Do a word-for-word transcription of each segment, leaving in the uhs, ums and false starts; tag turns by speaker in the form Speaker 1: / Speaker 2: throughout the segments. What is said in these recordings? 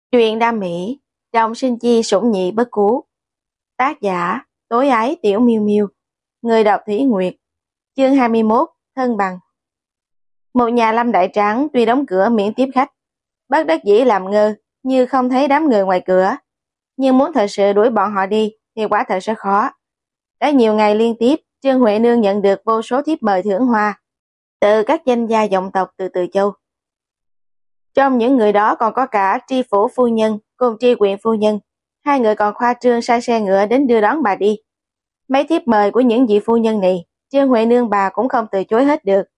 Speaker 1: Truyện đam mỹ, trọng sinh chi sủng nhị bất cú. Tác giả, tối ái tiểu miêu miêu. Người đọc Thủy Nguyệt. Chương hai mươi mốt, thân bằng. Một nhà Lâm Đại Tráng tuy đóng cửa miễn tiếp khách, bất đắc dĩ làm ngơ như không thấy đám người ngoài cửa. Nhưng muốn thật sự đuổi bọn họ đi thì quả thật sẽ khó. Đã nhiều ngày liên tiếp, Trương Huệ Nương nhận được vô số thiếp mời thưởng hoa từ các danh gia vọng tộc từ Từ Châu. Trong những người đó còn có cả tri phủ phu nhân cùng tri huyện phu nhân, hai người còn khoa trương sai xe ngựa đến đưa đón bà đi. Mấy thiếp mời của những vị phu nhân này, Trương Huệ Nương bà cũng không từ chối hết được.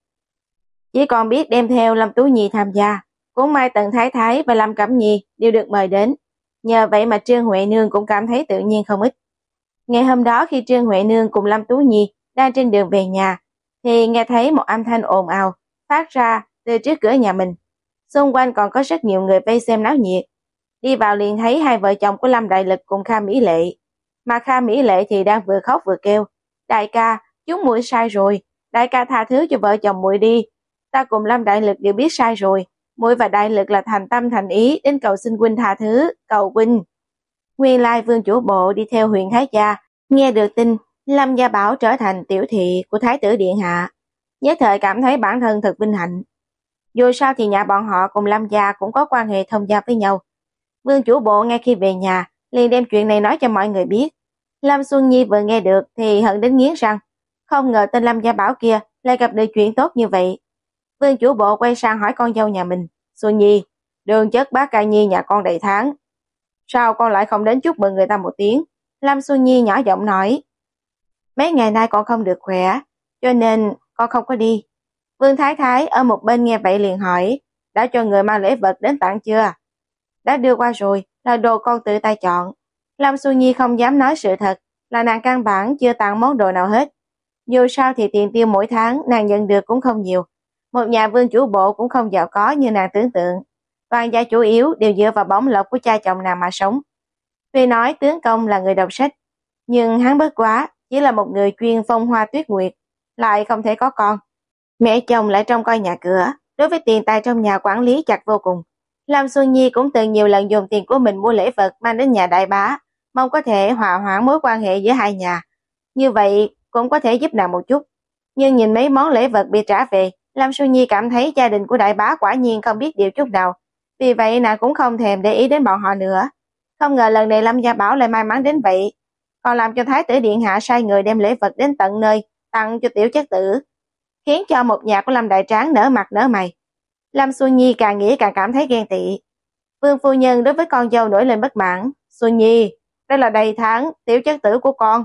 Speaker 1: Chỉ còn biết đem theo Lâm Tú Nhi tham gia, cũng may Tần Thái Thái và Lâm Cẩm Nhi đều được mời đến. Nhờ vậy mà Trương Huệ Nương cũng cảm thấy tự nhiên không ít. Ngày hôm đó khi Trương Huệ Nương cùng Lâm Tú Nhi đang trên đường về nhà, thì nghe thấy một âm thanh ồn ào phát ra từ trước cửa nhà mình. Xung quanh còn có rất nhiều người vây xem náo nhiệt. Đi vào liền thấy hai vợ chồng của Lâm Đại Lực cùng Kha Mỹ Lệ. Mà Kha Mỹ Lệ thì đang vừa khóc vừa kêu: "Đại ca, chúng muội sai rồi, đại ca tha thứ cho vợ chồng muội đi. Ta cùng Lâm Đại Lực đều biết sai rồi, muội và Đại Lực là thành tâm thành ý đến cầu xin huynh tha thứ, cầu huynh." Nguyên lai Vương chủ bộ đi theo huyện Thái gia, nghe được tin Lâm Gia Bảo trở thành tiểu thị của Thái tử điện hạ, nhất thời cảm thấy bản thân thật vinh hạnh. Dù sao thì nhà bọn họ cùng Lâm gia cũng có quan hệ thông gia với nhau. Vương chủ bộ ngay khi về nhà liền đem chuyện này nói cho mọi người biết. Lâm Xuân Nhi vừa nghe được thì hận đến nghiến răng, không ngờ tên Lâm Gia Bảo kia lại gặp được chuyện tốt như vậy. Vương chủ bộ quay sang hỏi con dâu nhà mình: "Xuân Nhi, đường chất bác Ca Nhi nhà con đầy tháng, sao con lại không đến chúc mừng người ta một tiếng?" Lâm Xuân Nhi nhỏ giọng nói: "Mấy ngày nay con không được khỏe, cho nên con không có đi." Vương Thái Thái ở một bên nghe vậy liền hỏi: "Đã cho người mang lễ vật đến tặng chưa?" "Đã đưa qua rồi, là đồ con tự tay chọn." Lâm Xuân Nhi không dám nói sự thật, là nàng căn bản chưa tặng món đồ nào hết. Dù sao thì tiền tiêu mỗi tháng nàng nhận được cũng không nhiều. Một nhà vương chủ bộ cũng không giàu có như nàng tưởng tượng. Toàn gia chủ yếu đều dựa vào bổng lộc của cha chồng nàng mà sống. Tuy nói tướng công là người đọc sách, nhưng hắn bất quá chỉ là một người chuyên phong hoa tuyết nguyệt, lại không thể có con. Mẹ chồng lại trông coi nhà cửa, đối với tiền tài trong nhà quản lý chặt vô cùng. Lâm Xuân Nhi cũng từng nhiều lần dùng tiền của mình mua lễ vật mang đến nhà đại bá, mong có thể hòa hoãn mối quan hệ giữa hai nhà. Như vậy cũng có thể giúp nàng một chút. Nhưng nhìn mấy món lễ vật bị trả về, Lâm Xuân Nhi cảm thấy gia đình của đại bá quả nhiên không biết điều chút nào. Vì vậy nàng cũng không thèm để ý đến bọn họ nữa. Không ngờ lần này Lâm Gia Bảo lại may mắn đến vậy, còn làm cho Thái tử điện hạ sai người đem lễ vật đến tận nơi tặng cho tiểu chất tử, khiến cho một nhà của Lâm Đại Tráng nở mặt nở mày. Lâm Xuân Nhi càng nghĩ càng cảm thấy ghen tị. Vương phu nhân đối với con dâu nổi lên bất mãn: "Xuân Nhi, đây là đầy tháng tiểu chất tử của con,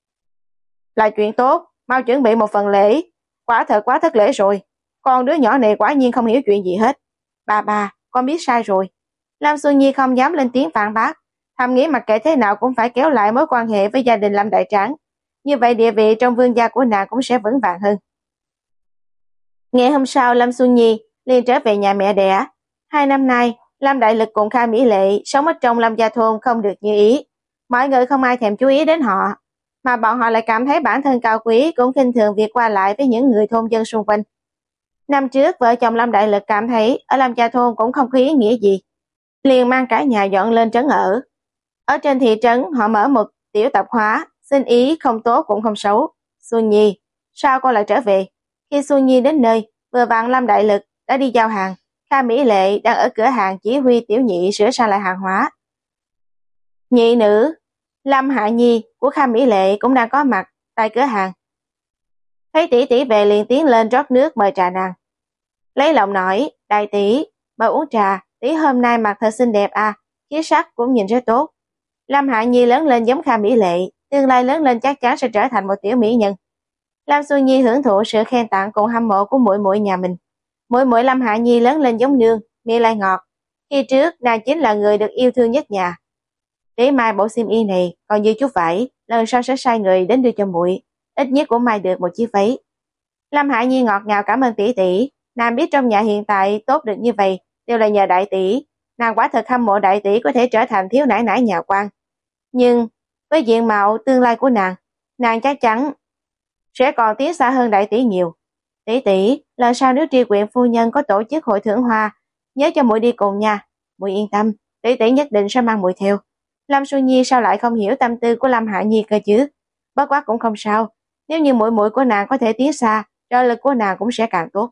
Speaker 1: là chuyện tốt, mau chuẩn bị một phần lễ. Quả thật quá thất lễ rồi, con đứa nhỏ này quả nhiên không hiểu chuyện gì hết. Bà bà, con biết sai rồi." Lâm Xuân Nhi không dám lên tiếng phản bác, thầm nghĩ mặc kệ thế nào cũng phải kéo lại mối quan hệ với gia đình Lâm Đại Tráng, như vậy địa vị trong vương gia của nàng cũng sẽ vững vàng hơn. Ngày hôm sau Lâm Xuân Nhi liền trở về nhà mẹ đẻ. Hai năm nay, Lâm Đại Lực cùng Kha Mỹ Lệ sống ở trong Lâm gia thôn không được như ý. Mọi người không ai thèm chú ý đến họ, mà bọn họ lại cảm thấy bản thân cao quý, cũng khinh thường việc qua lại với những người thôn dân xung quanh. Năm trước, vợ chồng Lâm Đại Lực cảm thấy ở Lâm gia thôn cũng không có ý nghĩa gì, liền mang cả nhà dọn lên trấn ở. Ở trên thị trấn họ mở một tiểu tạp hóa, sinh ý không tốt cũng không xấu. "Xuân Nhi, sao con lại trở về?" Khi Xuân Nhi đến nơi, vừa vặn Lâm Đại Lực đã đi giao hàng, Kha Mỹ Lệ đang ở cửa hàng chỉ huy tiểu nhị sửa sang lại hàng hóa. Nhị nữ Lâm Hạ Nhi của Kha Mỹ Lệ cũng đang có mặt tại cửa hàng. Thấy tỷ tỷ về liền tiến lên rót nước mời trà nàng. Lấy lòng nói: "Đại tỷ, mời uống trà, tỷ hôm nay mặc thật xinh đẹp à, khí sắc cũng nhìn rất tốt." Lâm Hạ Nhi lớn lên giống Kha Mỹ Lệ, tương lai lớn lên chắc chắn sẽ trở thành một tiểu mỹ nhân. Lâm Xuân Nhi hưởng thụ sự khen tặng cùng hâm mộ của muội muội nhà mình. Muội muội Lâm Hạ Nhi lớn lên giống nương, miệng lại ngọt. Khi trước nàng chính là người được yêu thương nhất nhà. "Để mai bộ xiêm y này còn dư chút vải, lần sau sẽ sai người đến đưa cho muội, ít nhất cũng may được một chiếc váy." Lâm Hạ Nhi ngọt ngào cảm ơn tỷ tỷ. Nàng biết trong nhà hiện tại tốt được như vậy đều là nhờ đại tỷ. Nàng quả thật hâm mộ đại tỷ có thể trở thành thiếu nãi nãi nhà quan. Nhưng với diện mạo tương lai của nàng, nàng chắc chắn sẽ còn tiến xa hơn đại tỷ nhiều. "Tỷ tỷ, lần sau nếu tri huyện phu nhân có tổ chức hội thưởng hoa, nhớ cho muội đi cùng nha." "Muội yên tâm, tỷ tỷ nhất định sẽ mang muội theo. Lâm Xuân Nhi sao lại không hiểu tâm tư của Lâm Hạ Nhi cơ chứ? Bất quá cũng không sao, nếu như muội muội của nàng có thể tiến xa, trợ lực của nàng cũng sẽ càng tốt.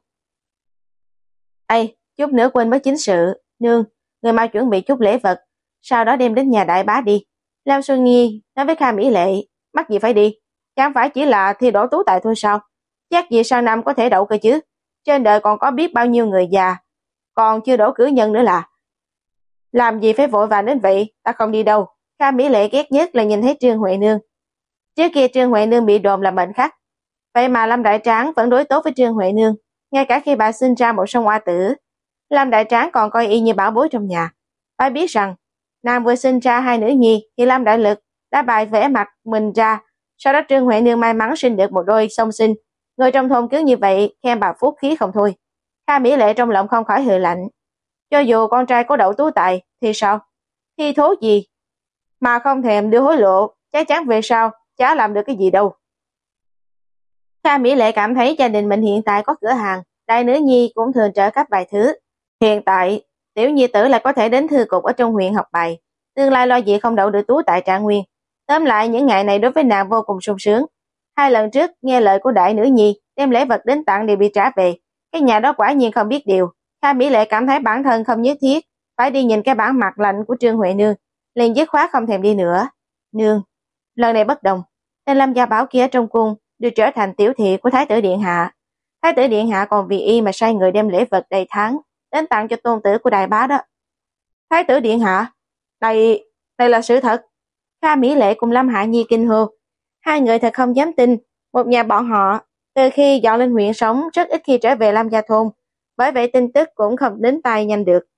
Speaker 1: Ê, chút nữa quên mất chính sự, nương, người mau chuẩn bị chút lễ vật, sau đó đem đến nhà đại bá đi. Lâm Xuân Nhi nói với Kha Mỹ Lệ, mắc gì phải đi, chẳng phải chỉ là thi đỗ tú tài thôi sao? Chắc gì sang năm có thể đậu cơ chứ? Trên đời còn có biết bao nhiêu người già, còn chưa đỗ cử nhân nữa là. Làm gì phải vội vàng đến vậy, ta không đi đâu. Kha Mỹ Lệ ghét nhất là nhìn thấy Trương Huệ Nương. Trước kia Trương Huệ Nương bị đồn là mệnh khắc, vậy mà Lâm Đại Tráng vẫn đối tốt với Trương Huệ Nương, ngay cả khi bà sinh ra một song oa tử. Lâm Đại Tráng còn coi y như bảo bối trong nhà. Phải biết rằng, nàng vừa sinh ra hai nữ nhi thì Lâm Đại Lực đã bày vẽ mặt mình ra, sau đó Trương Huệ Nương may mắn sinh được một đôi song sinh. Người trong thôn cứ như vậy khen bà phúc khí không thôi. Kha Mỹ Lệ trong lòng không khỏi hừ lạnh. Cho dù con trai có đậu tú tài thì sao? Thi thố gì? Mà không thèm đưa hối lộ, chắc chắn về sau chả làm được cái gì đâu. Kha Mỹ Lệ cảm thấy gia đình mình hiện tại có cửa hàng, đại nữ nhi cũng thường trợ cấp vài thứ. Hiện tại, tiểu nhi tử lại có thể đến thư cục ở trong huyện học bài, tương lai lo gì không đậu được tú tại Trạng Nguyên. Tóm lại những ngày này đối với nàng vô cùng sung sướng. Hai lần trước nghe lời của đại nữ nhi, đem lễ vật đến tặng đều bị trả về. Cái nhà đó quả nhiên không biết điều. Kha Mỹ Lệ cảm thấy bản thân không nhất thiết phải đi nhìn cái bản mặt lạnh của Trương Huệ Nương, liền dứt khoát không thèm đi nữa. Nương, lần này bất đồng, tên Lâm Gia Bảo kia trong cung được trở thành tiểu thị của Thái tử Điện Hạ. Thái tử Điện Hạ còn vì y mà sai người đem lễ vật đầy tháng đến tặng cho tôn tử của đại bá đó. Thái tử Điện Hạ, đây, đây là sự thật. Kha Mỹ Lệ cùng Lâm Hạ Nhi kinh hô. Hai người thật không dám tin, một nhà bọn họ từ khi dọn lên huyện sống rất ít khi trở về Lâm Gia thôn, bởi vậy tin tức cũng không đến tay nhanh được.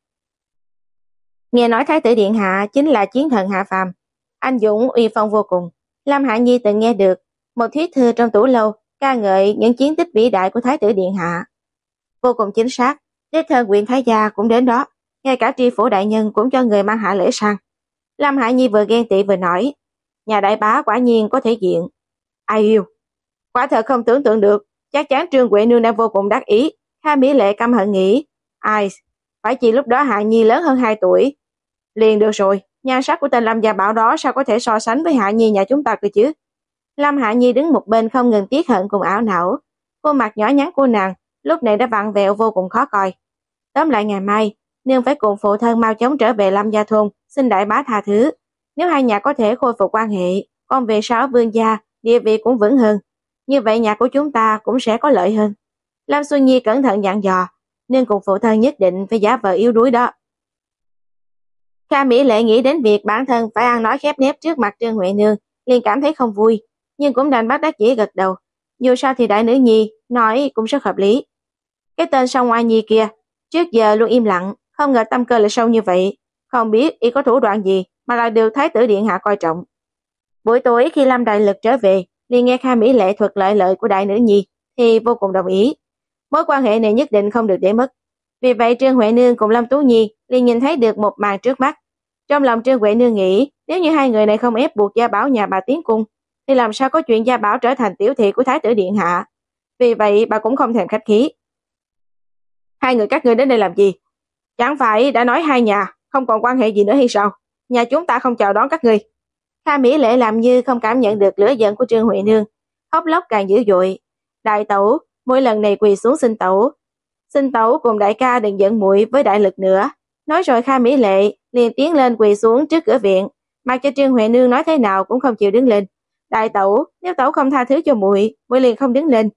Speaker 1: Nghe nói Thái tử Điện Hạ chính là chiến thần hạ phàm, anh dũng uy phong vô cùng. Lâm Hạ Nhi từng nghe được một thuyết thư trong tủ lâu ca ngợi những chiến tích vĩ đại của Thái tử Điện Hạ. Vô cùng chính xác, đích thân huyện Thái gia cũng đến đó, ngay cả tri phủ đại nhân cũng cho người mang hạ lễ sang. Lâm Hạ Nhi vừa ghen tị vừa nói, nhà đại bá quả nhiên có thể diện. Ai yêu, quả thật không tưởng tượng được, chắc chắn Trương Huệ Nương đang vô cùng đắc ý. Kha Mỹ Lệ căm hận nghĩ, ai, phải chỉ lúc đó Hạ Nhi lớn hơn hai tuổi. Liền được rồi, nhan sắc của tên Lâm Gia Bảo đó sao có thể so sánh với Hạ Nhi nhà chúng ta cơ chứ. Lâm Hạ Nhi đứng một bên không ngừng tiếc hận cùng ảo não, khuôn mặt nhỏ nhắn của nàng lúc này đã vặn vẹo vô cùng khó coi. Tóm lại ngày mai, nương phải cùng phụ thân mau chóng trở về Lâm Gia thôn, xin đại bá tha thứ. Nếu hai nhà có thể khôi phục quan hệ, con về sau vương gia, địa vị cũng vững hơn. Như vậy nhà của chúng ta cũng sẽ có lợi hơn. Lâm Xuân Nhi cẩn thận dặn dò, nương cùng phụ thân nhất định phải giả vờ yếu đuối đó. Kha Mỹ Lệ nghĩ đến việc bản thân phải ăn nói khép nép trước mặt Trương Huệ Nương, liền cảm thấy không vui, nhưng cũng đành bắt đắc dĩ gật đầu. Dù sao thì đại nữ nhi nói cũng rất hợp lý. Cái tên Song Oa Nhi kia, trước giờ luôn im lặng, không ngờ tâm cơ lại sâu như vậy, không biết y có thủ đoạn gì mà lại được Thái tử Điện Hạ coi trọng. Buổi tối khi Lâm Đại Lực trở về, liền nghe Kha Mỹ Lệ thuật lại lợi của đại nữ nhi, thì vô cùng đồng ý. Mối quan hệ này nhất định không được để mất. Vì vậy Trương Huệ Nương cùng Lâm Tú Nhi liền nhìn thấy được một màn trước mắt. Trong lòng Trương Huệ Nương nghĩ, nếu như hai người này không ép buộc Gia Bảo nhà bà tiến cung, thì làm sao có chuyện Gia Bảo trở thành tiểu thị của Thái tử Điện Hạ. Vì vậy bà cũng không thèm khách khí. Hai người các ngươi đến đây làm gì? Chẳng phải đã nói hai nhà không còn quan hệ gì nữa hay sao? Nhà chúng ta không chào đón các ngươi. Kha Mỹ Lệ làm như không cảm nhận được lửa giận của Trương Huệ Nương, khóc lóc càng dữ dội. Đại tẩu, mỗi lần này quỳ xuống xin tẩu. Xin tẩu cùng đại ca đừng giận muội với Đại Lực nữa. Nói rồi Kha Mỹ Lệ liền tiến lên quỳ xuống trước cửa viện, mặc cho Trương Huệ Nương nói thế nào cũng không chịu đứng lên. Đại tẩu, nếu tẩu không tha thứ cho muội, muội liền không đứng lên.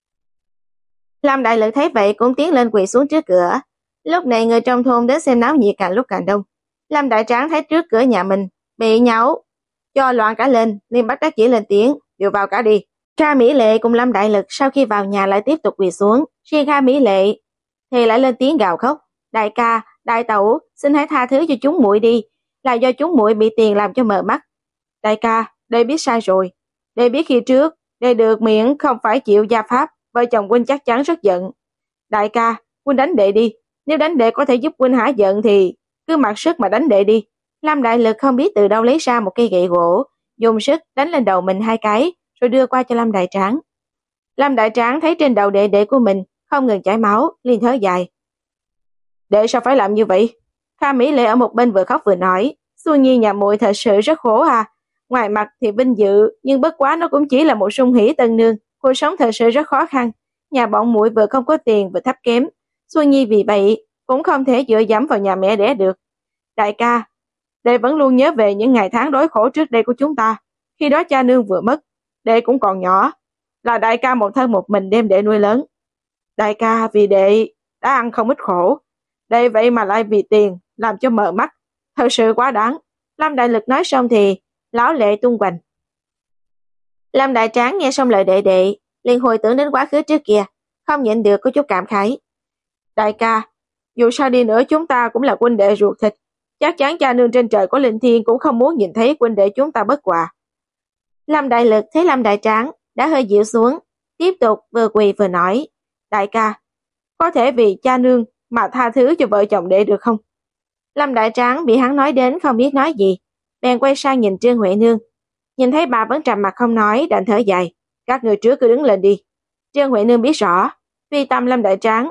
Speaker 1: Lâm Đại Lực thấy vậy cũng tiến lên quỳ xuống trước cửa. Lúc này người trong thôn đến xem náo nhiệt càng lúc càng đông. Lâm Đại Tráng thấy trước cửa nhà mình bị nháo cho loạn cả lên, liền bắt đắc chỉ lên tiếng, "Đều vào cả đi." Kha Mỹ Lệ cùng Lâm Đại Lực sau khi vào nhà lại tiếp tục quỳ xuống, riêng Kha Mỹ Lệ thì lại lên tiếng gào khóc, "Đại ca, đại tẩu, xin hãy tha thứ cho chúng muội đi, là do chúng muội bị tiền làm cho mờ mắt. Đại ca, đệ biết sai rồi, đệ biết khi trước, đệ được miễn không phải chịu gia pháp, vợ chồng huynh chắc chắn rất giận. Đại ca, huynh đánh đệ đi, nếu đánh đệ có thể giúp huynh hả giận thì cứ mặc sức mà đánh đệ đi." Lâm Đại Lực không biết từ đâu lấy ra một cây gậy gỗ, dùng sức đánh lên đầu mình hai cái, rồi đưa qua cho Lâm Đại Tráng. Lâm Đại Tráng thấy trên đầu đệ đệ của mình không ngừng chảy máu, liền thở dài. "Đệ sao phải làm như vậy? Kha Mỹ Lệ ở một bên vừa khóc vừa nói, Xuân Nhi nhà muội thật sự rất khổ à. Ngoài mặt thì vinh dự, nhưng bất quá nó cũng chỉ là một sung hỷ tân nương, cuộc sống thật sự rất khó khăn. Nhà bọn muội vừa không có tiền vừa thấp kém, Xuân Nhi vì vậy cũng không thể dựa dẫm vào nhà mẹ đẻ được. Đại ca, đệ vẫn luôn nhớ về những ngày tháng đói khổ trước đây của chúng ta. Khi đó cha nương vừa mất, đệ cũng còn nhỏ, là đại ca một thân một mình đem đệ nuôi lớn. Đại ca vì đệ đã ăn không ít khổ, đệ vậy mà lại vì tiền làm cho mờ mắt, thật sự quá đáng. Lâm Đại Lực nói xong thì lão lệ tung hoành. Lâm Đại Tráng nghe xong lời đệ đệ, liền hồi tưởng đến quá khứ trước kia, không nhịn được có chút cảm khái. Đại ca, dù sao đi nữa chúng ta cũng là huynh đệ ruột thịt, chắc chắn cha nương trên trời có linh thiêng cũng không muốn nhìn thấy huynh đệ chúng ta bất hòa. Lâm Đại Lực thấy Lâm Đại Tráng đã hơi dịu xuống, tiếp tục vừa quỳ vừa nói, đại ca, có thể vì cha nương mà tha thứ cho vợ chồng đệ được không? Lâm Đại Tráng bị hắn nói đến không biết nói gì, bèn quay sang nhìn Trương Huệ Nương. Nhìn thấy bà vẫn trầm mặt không nói, đành thở dài, các người trước cứ đứng lên đi. Trương Huệ Nương biết rõ, vì tâm Lâm Đại Tráng.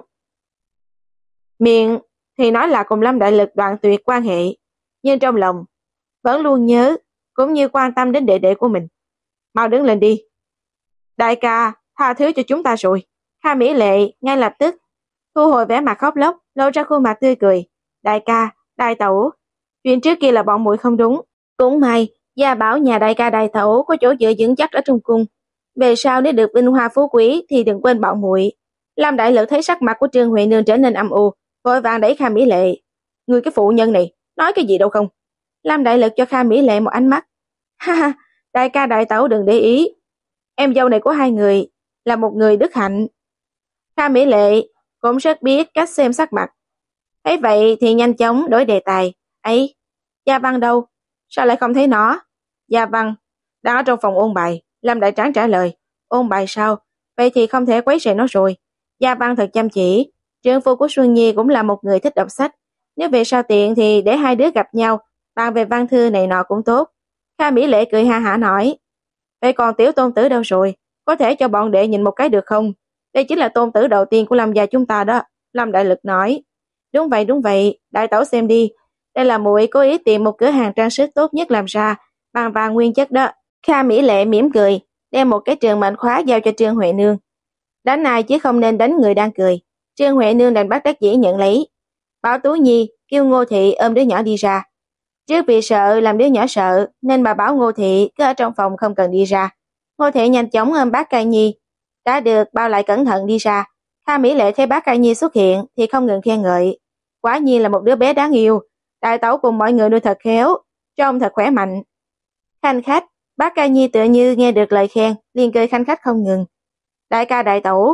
Speaker 1: Miệng thì nói là cùng Lâm Đại Lực đoạn tuyệt quan hệ, nhưng trong lòng vẫn luôn nhớ, cũng như quan tâm đến đệ đệ của mình. Mau đứng lên đi. Đại ca, tha thứ cho chúng ta rồi. Kha Mỹ Lệ ngay lập tức thu hồi vẻ mặt khóc lóc, lộ ra khuôn mặt tươi cười. Đại ca, đại tẩu, chuyện trước kia là bọn muội không đúng. Cũng may, gia bảo nhà đại ca đại tẩu có chỗ dựa vững chắc ở trong cung. Về sau nếu được vinh hoa phú quý thì đừng quên bọn muội. Lâm Đại Lực thấy sắc mặt của Trương Huệ Nương trở nên âm u, vội vàng đẩy Kha Mỹ Lệ. Người cái phụ nhân này, nói cái gì đâu không? Lâm Đại Lực cho Kha Mỹ Lệ một ánh mắt. Ha ha, đại ca đại tẩu đừng để ý. Em dâu này của hai người là một người đức hạnh. Kha Mỹ Lệ cũng rất biết cách xem sắc mặt. Thấy vậy thì nhanh chóng đổi đề tài. Ấy, Gia Văn đâu? Sao lại không thấy nó? Gia Văn đang ở trong phòng ôn bài. Lâm Đại Tráng trả lời. Ôn bài sao? Vậy thì không thể quấy rầy nó rồi. Gia Văn thật chăm chỉ. Trượng phu của Xuân Nhi cũng là một người thích đọc sách. Nếu về sau tiện thì để hai đứa gặp nhau, bàn về văn thư này nọ cũng tốt. Kha Mỹ Lệ cười ha hả nói. Vậy còn tiểu tôn tử đâu rồi? Có thể cho bọn đệ nhìn một cái được không? Đây chính là tôn tử đầu tiên của Lâm gia chúng ta đó. Lâm Đại Lực nói. Đúng vậy, đúng vậy, đại tẩu xem đi. Đây là muội cố ý tìm một cửa hàng trang sức tốt nhất làm ra, bằng vàng nguyên chất đó. Kha Mỹ Lệ mỉm cười, đem một cái trường mệnh khóa giao cho Trương Huệ Nương. Đánh ai chứ không nên đánh người đang cười. Trương Huệ Nương đành bắt đắc dĩ nhận lấy. Bảo Tú Nhi kêu Ngô Thị ôm đứa nhỏ đi ra. Trước vì sợ làm đứa nhỏ sợ, nên bà bảo Ngô Thị cứ ở trong phòng không cần đi ra. Ngô Thị nhanh chóng ôm bác Cai Nhi, đã được bao lại cẩn thận đi ra. Kha Mỹ Lệ thấy bác Cai Nhi xuất hiện thì không ngừng khen ngợi. Quả nhiên là một đứa bé đáng yêu, đại tẩu cùng mọi người nuôi thật khéo, trông thật khỏe mạnh. Khanh khách, bác Cai Nhi tựa như nghe được lời khen, liền cười khanh khách không ngừng. Đại ca đại tẩu,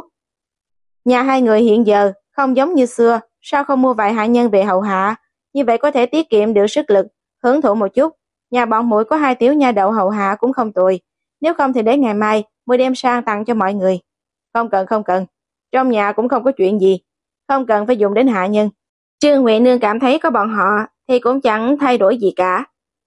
Speaker 1: nhà hai người hiện giờ không giống như xưa, sao không mua vài hạ nhân về hầu hạ, như vậy có thể tiết kiệm được sức lực, hưởng thụ một chút. Nhà bọn muội có hai tiểu nha đậu hầu hạ cũng không tồi, nếu không thì đến ngày mai muội đem sang tặng cho mọi người. Không cần không cần, trong nhà cũng không có chuyện gì, không cần phải dùng đến hạ nhân. Trương Huệ Nương cảm thấy có bọn họ thì cũng chẳng thay đổi gì cả.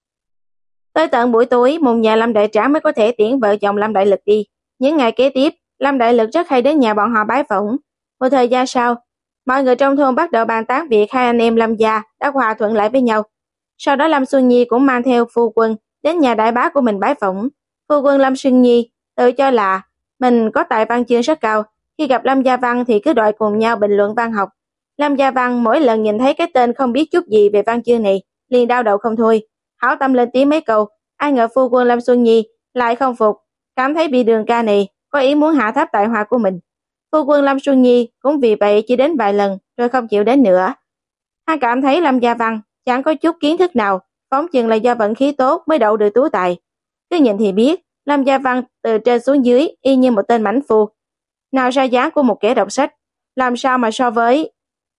Speaker 1: Tới tận buổi tối, một nhà Lâm Đại Tráng mới có thể tiễn vợ chồng Lâm Đại Lực đi. Những ngày kế tiếp, Lâm Đại Lực rất hay đến nhà bọn họ bái phỏng. Một thời gian sau, mọi người trong thôn bắt đầu bàn tán việc hai anh em Lâm gia đã hòa thuận lại với nhau. Sau đó Lâm Xuân Nhi cũng mang theo phu quân đến nhà đại bá của mình bái phỏng. Phu quân Lâm Xuân Nhi tự cho là mình có tài văn chương rất cao, khi gặp Lâm Gia Văn thì cứ đòi cùng nhau bình luận văn học. Lâm Gia Văn mỗi lần nhìn thấy cái tên không biết chút gì về văn chương này, liền đau đầu không thôi, hảo tâm lên tiếng mấy câu. Ai ngờ phu quân Lâm Xuân Nhi lại không phục, cảm thấy bị Đường ca này có ý muốn hạ thấp tài hoa của mình. Phu quân Lâm Xuân Nhi cũng vì vậy chỉ đến vài lần rồi không chịu đến nữa. Hắn cảm thấy Lâm Gia Văn chẳng có chút kiến thức nào, phóng chừng là do vận khí tốt mới đậu được tú tài. Cứ nhìn thì biết, Lâm Gia Văn từ trên xuống dưới y như một tên mãnh phu, nào ra dáng của một kẻ đọc sách, làm sao mà so với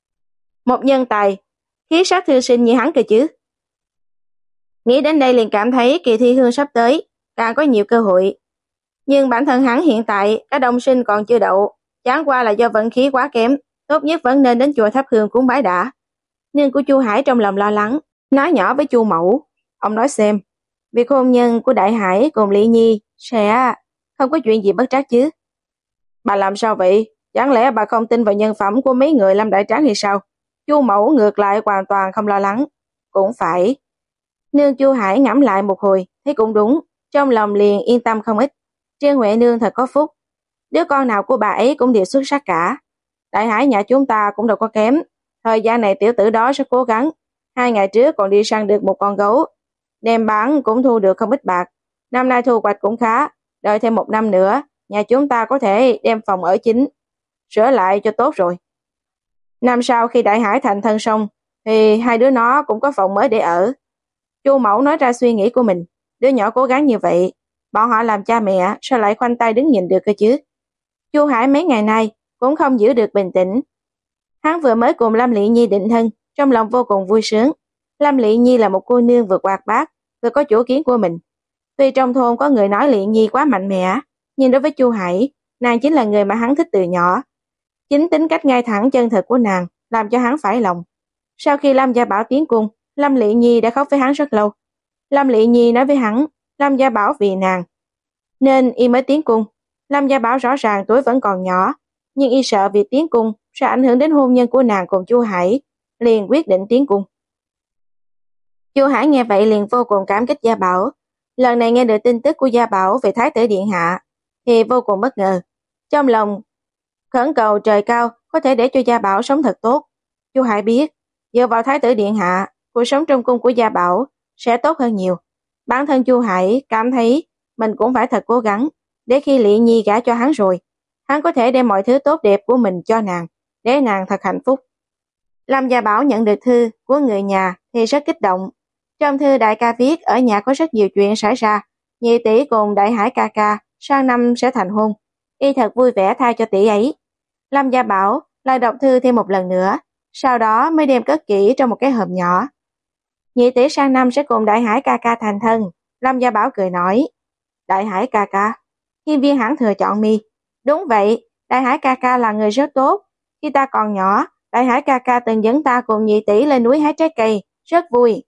Speaker 1: một nhân tài khí sắc thư sinh như hắn cơ chứ. Nghĩ đến đây liền cảm thấy kỳ thi hương sắp tới, càng có nhiều cơ hội. Nhưng bản thân hắn hiện tại cả đồng sinh còn chưa đậu, chẳng qua là do vận khí quá kém, tốt nhất vẫn nên đến chùa thắp hương cúng bái đã. Nương của Chu Hải trong lòng lo lắng, nói nhỏ với Chu Mẫu, ông nói xem, việc hôn nhân của Đại Hải cùng Lý Nhi sẽ không có chuyện gì bất trắc chứ. Bà làm sao vậy? Chẳng lẽ bà không tin vào nhân phẩm của mấy người Lâm Đại Tráng hay sao? Chu mẫu ngược lại hoàn toàn không lo lắng. Cũng phải. Nương Chu Hải ngẫm lại một hồi, thấy cũng đúng, trong lòng liền yên tâm không ít. Trương Huệ nương thật có phúc. Đứa con nào của bà ấy cũng đều xuất sắc cả. Đại Hải nhà chúng ta cũng đâu có kém. Thời gian này tiểu tử đó rất cố gắng. Hai ngày trước còn đi săn được một con gấu. Đem bán cũng thu được không ít bạc. Năm nay thu hoạch cũng khá. Đợi thêm một năm nữa, nhà chúng ta có thể đem phòng ở chính. Sửa lại cho tốt rồi. Năm sau khi Đại Hải thành thân xong, thì hai đứa nó cũng có phòng mới để ở. Chu mẫu nói ra suy nghĩ của mình. Đứa nhỏ cố gắng như vậy, bọn họ làm cha mẹ sao lại khoanh tay đứng nhìn được cơ chứ? Chu Hải mấy ngày nay cũng không giữ được bình tĩnh. Hắn vừa mới cùng Lâm Lệ Nhi định thân, trong lòng vô cùng vui sướng. Lâm Lệ Nhi là một cô nương vừa hoạt bát, vừa có chủ kiến của mình. Tuy trong thôn có người nói Lệ Nhi quá mạnh mẽ, nhưng đối với Chu Hải, nàng chính là người mà hắn thích từ nhỏ. Chính tính cách ngay thẳng chân thật của nàng làm cho hắn phải lòng. Sau khi Lâm Gia Bảo tiến cung, Lâm Lệ Nhi đã khóc với hắn rất lâu. Lâm Lệ Nhi nói với hắn, Lâm Gia Bảo vì nàng nên y mới tiến cung. Lâm Gia Bảo rõ ràng tuổi vẫn còn nhỏ, nhưng y sợ việc tiến cung sẽ ảnh hưởng đến hôn nhân của nàng cùng Chu Hải, liền quyết định tiến cung. Chu Hải nghe vậy liền vô cùng cảm kích Gia Bảo. Lần này nghe được tin tức của Gia Bảo về Thái tử điện hạ thì vô cùng bất ngờ. Trong lòng khẩn cầu trời cao có thể để cho Gia Bảo sống thật tốt. Chu Hải biết, dựa vào Thái tử điện hạ, cuộc sống trong cung của Gia Bảo sẽ tốt hơn nhiều. Bản thân Chu Hải cảm thấy mình cũng phải thật cố gắng, để khi Lệ Nhi gả cho hắn rồi, hắn có thể đem mọi thứ tốt đẹp của mình cho nàng, để nàng thật hạnh phúc. Lâm Gia Bảo nhận được thư của người nhà thì rất kích động. Trong thư đại ca viết ở nhà có rất nhiều chuyện xảy ra, nhị tỷ cùng Đại Hải ca ca sang năm sẽ thành hôn, y thật vui vẻ tha cho tỷ ấy. Lâm Gia Bảo lại đọc thư thêm một lần nữa, sau đó mới đem cất kỹ trong một cái hộp nhỏ. Nhị tỷ sang năm sẽ cùng Đại Hải ca ca thành thân. Lâm Gia Bảo cười nói, Đại Hải ca ca, Hiên Viên hãng thừa chọn mi. Đúng vậy, Đại Hải ca ca là người rất tốt. Khi ta còn nhỏ, Đại Hải ca ca từng dẫn ta cùng nhị tỷ lên núi hái trái cây, rất vui.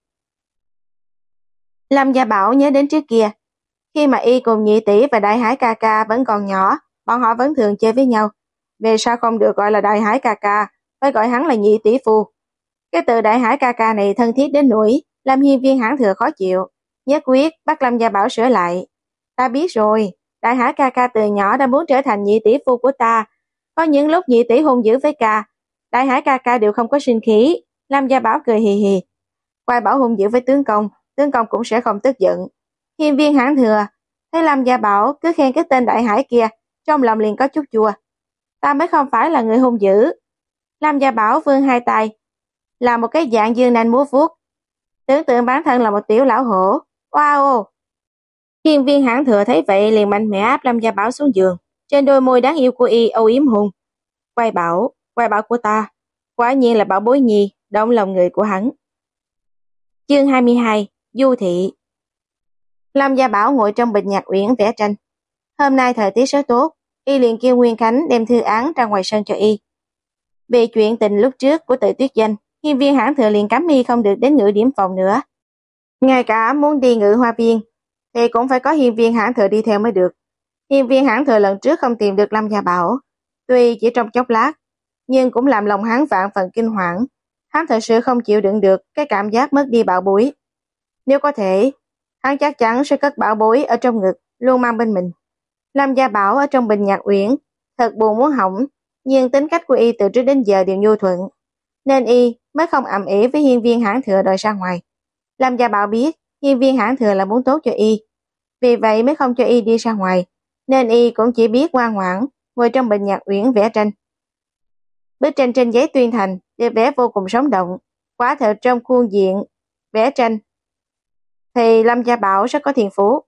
Speaker 1: Lâm Gia Bảo nhớ đến trước kia, khi mà y cùng nhị tỷ và Đại Hải ca ca vẫn còn nhỏ, bọn họ vẫn thường chơi với nhau. Về sao không được gọi là Đại Hải ca ca, phải gọi hắn là nhị tỷ phu. Cái từ Đại Hải ca ca này thân thiết đến nỗi làm Hiên Viên hãng thừa khó chịu, nhất quyết bắt Lâm Gia Bảo sửa lại. Ta biết rồi, Đại Hải ca ca từ nhỏ đã muốn trở thành nhị tỷ phu của ta. Có những lúc nhị tỷ hung dữ với ca, Đại Hải ca ca đều không có sinh khí. Lâm Gia Bảo cười hì hì. Quay Bảo hung dữ với tướng công, tướng công cũng sẽ không tức giận. Hiên Viên hãng thừa thấy Lâm Gia Bảo cứ khen cái tên Đại Hải kia, trong lòng liền có chút chua. Ta mới không phải là người hung dữ. Lâm Gia Bảo vươn hai tay, là một cái dạng dương nanh múa vuốt, tưởng tượng bản thân là một tiểu lão hổ. Wow! Hiên Viên hãng thừa thấy vậy liền mạnh mẽ áp Lâm Gia Bảo xuống giường, trên đôi môi đáng yêu của y âu yếm hôn. Quay Bảo, quay Bảo của ta, quả nhiên là bảo bối nhi, động lòng người của hắn. Chương hai mươi hai, Du thị. Lâm Gia Bảo ngồi trong bình nhạc uyển vẽ tranh. Hôm nay thời tiết rất tốt, y liền kêu Nguyên Khánh đem thư án ra ngoài sân cho y. Về chuyện tình lúc trước của Tự Tuyết Danh, Hiên Viên hãng thừa liền cấm y không được đến ngự điểm phòng nữa. Ngay cả muốn đi ngự hoa viên thì cũng phải có Hiên Viên hãng thừa đi theo mới được. Hiên Viên hãng thừa lần trước không tìm được Lâm Gia Bảo, tuy chỉ trong chốc lát, nhưng cũng làm lòng hắn vạn phần kinh hoảng. Hắn thật sự không chịu đựng được cái cảm giác mất đi bảo bối. Nếu có thể, hắn chắc chắn sẽ cất bảo bối ở trong ngực, luôn mang bên mình. Lâm Gia Bảo ở trong bình nhạc uyển, thật buồn muốn hỏng, nhưng tính cách của y từ trước đến giờ đều nhu thuận, nên y mới không ầm ĩ với Hiên Viên hãng thừa đòi ra ngoài. Lâm Gia Bảo biết Hiên Viên hãng thừa là muốn tốt cho y, vì vậy mới không cho y đi ra ngoài, nên y cũng chỉ biết ngoan ngoãn ngồi trong bình nhạc uyển vẽ tranh. Bức tranh trên giấy tuyên thành được vẽ vô cùng sống động, quá thật trong khuôn diện vẽ tranh thì Lâm Gia Bảo rất có thiên phú.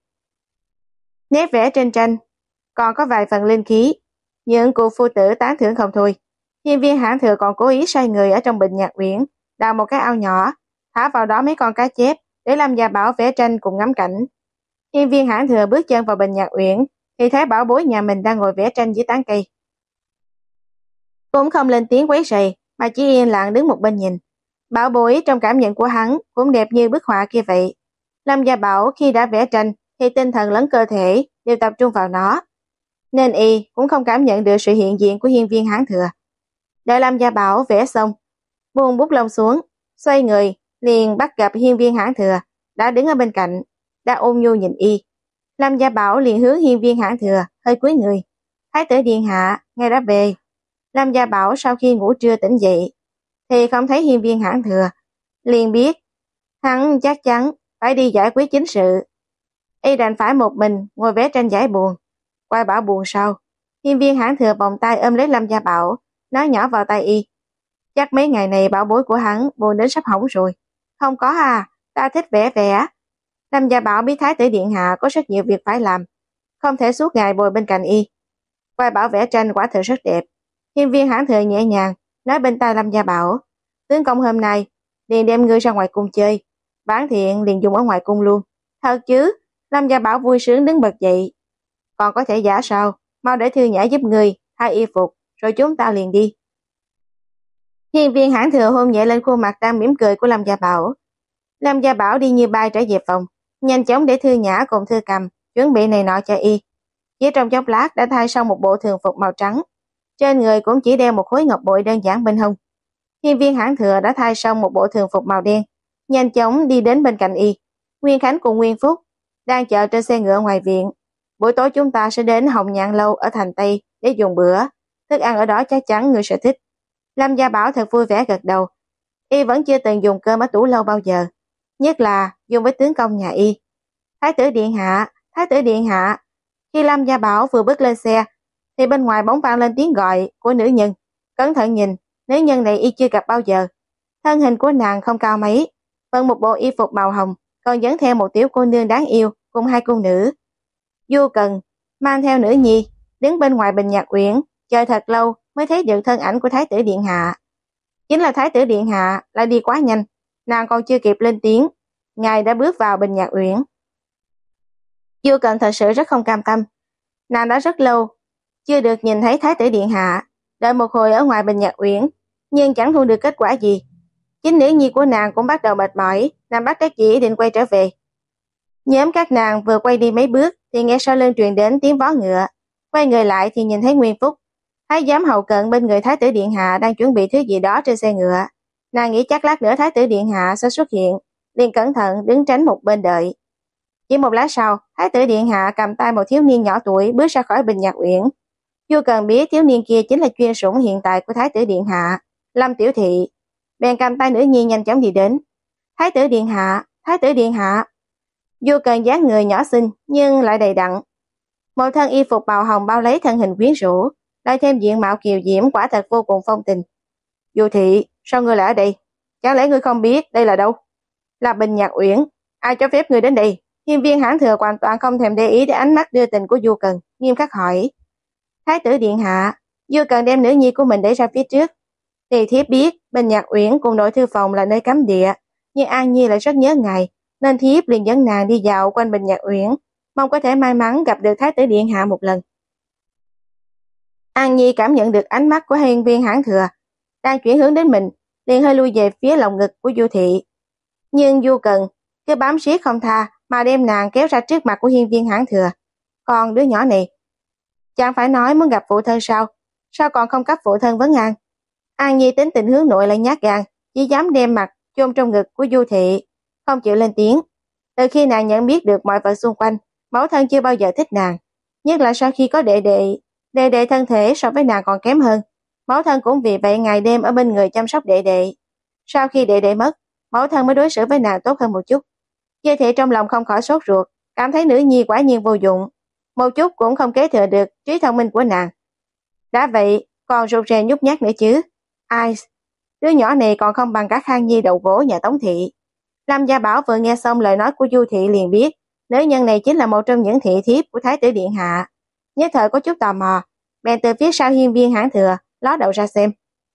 Speaker 1: Nét vẽ trên tranh còn có vài phần linh khí, những cụ phu tử tán thưởng không thôi. Hiên Viên hãng thừa còn cố ý sai người ở trong bình nhạc uyển đào một cái ao nhỏ, thả vào đó mấy con cá chép để Lâm Gia Bảo vẽ tranh cùng ngắm cảnh. Hiên Viên hãng thừa bước chân vào bình nhạc uyển thì thấy bảo bối nhà mình đang ngồi vẽ tranh dưới tán cây. Cũng không lên tiếng quấy rầy, mà chỉ yên lặng đứng một bên nhìn. Bảo bối trong cảm nhận của hắn cũng đẹp như bức họa kia vậy. Lâm Gia Bảo khi đã vẽ tranh thì tinh thần lẫn cơ thể đều tập trung vào nó, nên y cũng không cảm nhận được sự hiện diện của Hiên Viên hãng thừa. Đợi Lâm Gia Bảo vẽ xong, buông bút lông xuống, xoay người, liền bắt gặp hiên viên hãn thừa, đã đứng ở bên cạnh, đã ôn nhu nhìn y. Lâm Gia Bảo liền hướng hiên viên hãn thừa, hơi cúi người. Thái tử điện hạ, ngài đã về. Lâm Gia Bảo sau khi ngủ trưa tỉnh dậy, thì không thấy hiên viên hãn thừa, liền biết, hắn chắc chắn phải đi giải quyết chính sự. Y đành phải một mình ngồi vẽ tranh giải buồn. Quay bảo buồn sao? Hiên viên hãn thừa vòng tay ôm lấy Lâm Gia Bảo, nói nhỏ vào tay y. Chắc mấy ngày này bảo bối của hắn buồn đến sắp hỏng rồi. Không có à, ta thích vẽ vẽ. Lâm Gia Bảo biết Thái tử điện hạ có rất nhiều việc phải làm, không thể suốt ngày bồi bên cạnh y. Quay bảo vẽ tranh quả thực rất đẹp. Hiên viên hãn thừa nhẹ nhàng nói bên tai Lâm Gia Bảo, tướng công hôm nay liền đem ngươi ra ngoài cung chơi, bán thiện liền dùng ở ngoài cung luôn. Thật chứ? Lâm Gia Bảo vui sướng đứng bật dậy. Còn có thể giả sao? Mau để Thư Nhã giúp ngươi thay y phục, rồi chúng ta liền đi. Hiên viên hãn thừa hôn nhẹ lên khuôn mặt đang mỉm cười của Lâm Gia Bảo. Lâm Gia Bảo đi như bay trở về phòng, nhanh chóng để Thư Nhã cùng Thư Cầm chuẩn bị này nọ cho y. Chỉ trong chốc lát đã thay xong một bộ thường phục màu trắng, trên người cũng chỉ đeo một khối ngọc bội đơn giản bên hông. Hiên viên hãn thừa đã thay xong một bộ thường phục màu đen, nhanh chóng đi đến bên cạnh y. Nguyên Khánh cùng Nguyên Phúc đang chờ trên xe ngựa ngoài viện. Buổi tối chúng ta sẽ đến Hồng Nhạn Lâu ở thành Tây để dùng bữa, thức ăn ở đó chắc chắn người sẽ thích. Lâm Gia Bảo thật vui vẻ gật đầu. Y vẫn chưa từng dùng cơm ở tủ lâu bao giờ, nhất là dùng với tướng công nhà y. Thái tử điện hạ, Thái tử điện hạ. Khi Lâm Gia Bảo vừa bước lên xe, thì bên ngoài bỗng vang lên tiếng gọi của nữ nhân. Cẩn thận nhìn, nữ nhân này y chưa gặp bao giờ. Thân hình của nàng không cao mấy, vẫn một bộ y phục màu hồng, còn dẫn theo một tiểu cô nương đáng yêu cùng hai cung nữ. Du Cần mang theo nữ nhi đứng bên ngoài Bình Nhạc Uyển, chờ thật lâu mới thấy được thân ảnh của Thái tử điện hạ. Chính là Thái tử điện hạ, lại đi quá nhanh, nàng còn chưa kịp lên tiếng, ngài đã bước vào Bình Nhạc Uyển. Du Cần thật sự rất không cam tâm, nàng đã rất lâu chưa được nhìn thấy Thái tử điện hạ, đợi một hồi ở ngoài Bình Nhạc Uyển, nhưng chẳng thu được kết quả gì. Chính nữ nhi của nàng cũng bắt đầu mệt mỏi, nàng bắt đắc dĩ định quay trở về. Nhóm các nàng vừa quay đi mấy bước thì nghe sau lưng truyền đến tiếng vó ngựa, quay người lại thì nhìn thấy Nguyên Phúc, thái giám hầu cận bên người Thái tử điện hạ đang chuẩn bị thứ gì đó trên xe ngựa. Nàng nghĩ chắc lát nữa Thái tử điện hạ sẽ xuất hiện, liền cẩn thận đứng tránh một bên đợi. Chỉ một lát sau, Thái tử điện hạ cầm tay một thiếu niên nhỏ tuổi bước ra khỏi Bình Nhạc Uyển. Du Cần biết thiếu niên kia chính là chuyên sủng hiện tại của Thái tử điện hạ, Lâm Tiểu Thị, bèn cầm tay nữ nhi nhanh chóng đi đến. Thái tử điện hạ, Thái tử điện hạ. Du Cần dáng người nhỏ xinh nhưng lại đầy đặn, một thân y phục màu hồng bao lấy thân hình quyến rũ, lại thêm diện mạo kiều diễm, quả thật vô cùng phong tình. Du Thị, sao ngươi lại ở đây? Chẳng lẽ ngươi không biết đây là đâu? Là Bình Nhạc Uyển, ai cho phép ngươi đến đây? Hiên viên hãn thừa hoàn toàn không thèm để ý đến ánh mắt đưa tình của Du Cần, nghiêm khắc hỏi. Thái tử điện hạ. Du Cần đem nữ nhi của mình đẩy ra phía trước. Thì thiếp biết Bình Nhạc Uyển cùng nội thư phòng là nơi cấm địa, nhưng An Nhi lại rất nhớ ngài, nên thiếp liền dẫn nàng đi dạo quanh Bình Nhạc Uyển, mong có thể may mắn gặp được Thái tử điện hạ một lần. An Nhi cảm nhận được ánh mắt của hiên viên hãn thừa đang chuyển hướng đến mình, liền hơi lui về phía lòng ngực của Du Thị. Nhưng Du Cần cứ bám siết không tha mà đem nàng kéo ra trước mặt của hiên viên hãn thừa. Còn đứa nhỏ này, chẳng phải nói muốn gặp phụ thân sao? Sao còn không cấp phụ thân vấn an? An Nhi tính tình hướng nội lại nhát gan, chỉ dám đem mặt chôn trong ngực của Du Thị, không chịu lên tiếng. Từ khi nàng nhận biết được mọi vật xung quanh, mẫu thân chưa bao giờ thích nàng, nhất là sau khi có đệ đệ, đệ đệ thân thể so với nàng còn kém hơn. Mẫu thân cũng vì vậy ngày đêm ở bên người chăm sóc đệ đệ. Sau khi đệ đệ mất, mẫu thân mới đối xử với nàng tốt hơn một chút. Du Thị trong lòng không khỏi sốt ruột, cảm thấy nữ nhi quả nhiên vô dụng, một chút cũng không kế thừa được trí thông minh của nàng. Đã vậy, còn rụt rè nhút nhát nữa chứ. Ai, đứa nhỏ này còn không bằng cả Khang Nhi đầu gỗ nhà Tống Thị. Lâm Gia Bảo vừa nghe xong lời nói của Du Thị liền biết, nữ nhân này chính là một trong những thị thiếp của Thái tử điện hạ. Nhất thời có chút tò mò, bèn từ phía sau hiên viên hãn thừa ló đầu ra xem.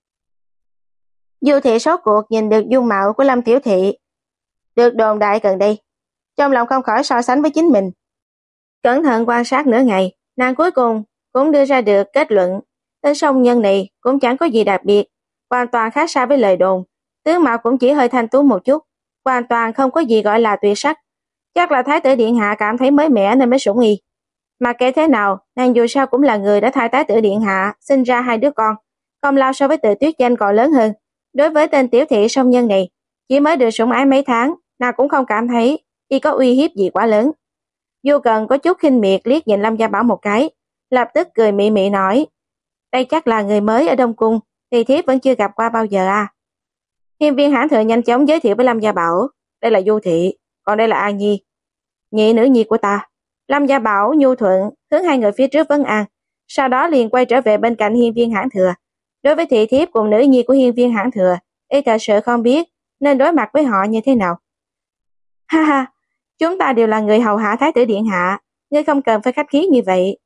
Speaker 1: Du Thị sốt cuộc nhìn được dung mạo của Lâm Tiểu Thị, được đồn đại gần đây, trong lòng không khỏi so sánh với chính mình. Cẩn thận quan sát nửa ngày, nàng cuối cùng cũng đưa ra được kết luận, tên song nhân này cũng chẳng có gì đặc biệt, hoàn toàn khác xa với lời đồn, tướng mạo cũng chỉ hơi thanh tú một chút, hoàn toàn không có gì gọi là tuyệt sắc. Chắc là Thái tử điện hạ cảm thấy mới mẻ nên mới sủng y. Mà kể thế nào, nàng dù sao cũng là người đã thay Thái tử điện hạ sinh ra hai đứa con, công lao so với Từ Tuyết Danh còn lớn hơn, Đối với tên tiểu thị song nhân này, chỉ mới được sủng ái mấy tháng, nào cũng không cảm thấy y có uy hiếp gì quá lớn. Du Cần có chút khinh miệt liếc nhìn Lâm Gia Bảo một cái, lập tức cười mị mị nói, đây chắc là người mới ở Đông Cung, thì thiếp vẫn chưa gặp qua bao giờ à. Hiên Viên Hãn Thừa nhanh chóng giới thiệu với Lâm Gia Bảo, đây là Du Thị, còn đây là An Nhi, nhị nữ nhi của ta. Lâm Gia Bảo nhu thuận hướng hai người phía trước vấn an, sau đó liền quay trở về bên cạnh Hiên Viên Hãn Thừa. Đối với thị thiếp cùng nữ nhi của Hiên Viên Hãn Thừa, y thật sự không biết nên đối mặt với họ như thế nào. Ha ha, chúng ta đều là người hầu hạ thái tử điện hạ, ngươi không cần phải khách khí như vậy.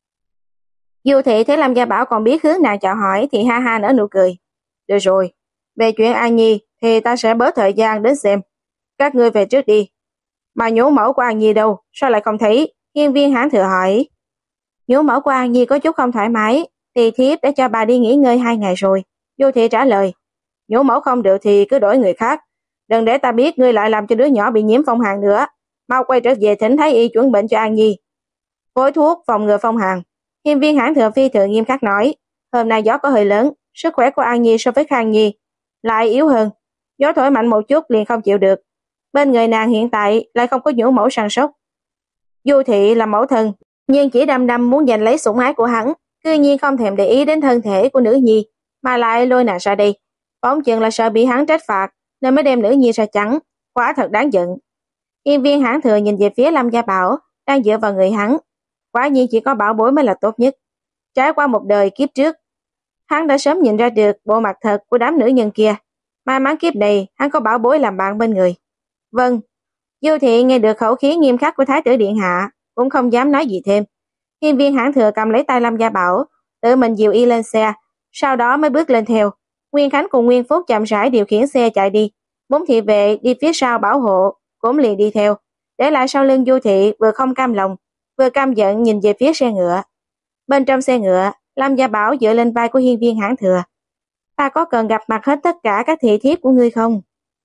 Speaker 1: Du Thị thấy Lâm Gia Bảo còn biết hướng nào chào hỏi thì ha ha nở nụ cười. Được rồi, về chuyện An Nhi thì ta sẽ bớt thời gian đến xem. Các ngươi về trước đi. Mà nhũ mẫu của An Nhi đâu, sao lại không thấy? Hiên Viên Hãn Thừa hỏi. Nhũ mẫu của An Nhi có chút không thoải mái, thì thiếp đã cho bà đi nghỉ ngơi hai ngày rồi. Du Thị trả lời. Nhũ mẫu không được thì cứ đổi người khác. Đừng để ta biết ngươi lại làm cho đứa nhỏ bị nhiễm phong hàn nữa. Mau quay trở về thỉnh thái y chuẩn bệnh cho An Nhi. Phối thuốc phòng ngừa phong hàn. Hiên Viên Hãn Thừa phi thường nghiêm khắc nói. Hôm nay gió có hơi lớn, sức khỏe của An Nhi so với Khang Nhi lại yếu hơn. Gió thổi mạnh một chút liền không chịu được. Bên người nàng hiện tại lại không có nhũ mẫu săn sóc. Du Thị là mẫu thân, nhưng chỉ đăm đăm muốn giành lấy sủng ái của hắn, cư nhiên không thèm để ý đến thân thể của nữ nhi, mà lại lôi nàng ra đây. Phỏng chừng là sợ bị hắn trách phạt, nên mới đem nữ nhi ra chắn, quá thật đáng giận. Hiên Viên Hãn Thừa nhìn về phía Lâm Gia Bảo, đang dựa vào người hắn. Quả nhiên chỉ có bảo bối mới là tốt nhất. Trải qua một đời kiếp trước, hắn đã sớm nhìn ra được bộ mặt thật của đám nữ nhân kia. May mắn kiếp này hắn có bảo bối làm bạn bên người. Vâng. Du Thị nghe được khẩu khí nghiêm khắc của thái tử điện hạ, cũng không dám nói gì thêm. Hiên Viên Hãn Thừa cầm lấy tay Lâm Gia Bảo, tự mình dìu y lên xe, sau đó mới bước lên theo. Nguyên Khánh cùng Nguyên Phúc chậm rãi điều khiển xe chạy đi. Bốn thị vệ đi phía sau bảo hộ cũng liền đi theo, để lại sau lưng Du Thị vừa không cam lòng, vừa căm giận nhìn về phía xe ngựa. Bên trong xe ngựa, Lâm Gia Bảo dựa lên vai của Hiên Viên Hãn Thừa. Ta có cần gặp mặt hết tất cả các thị thiếp của ngươi không?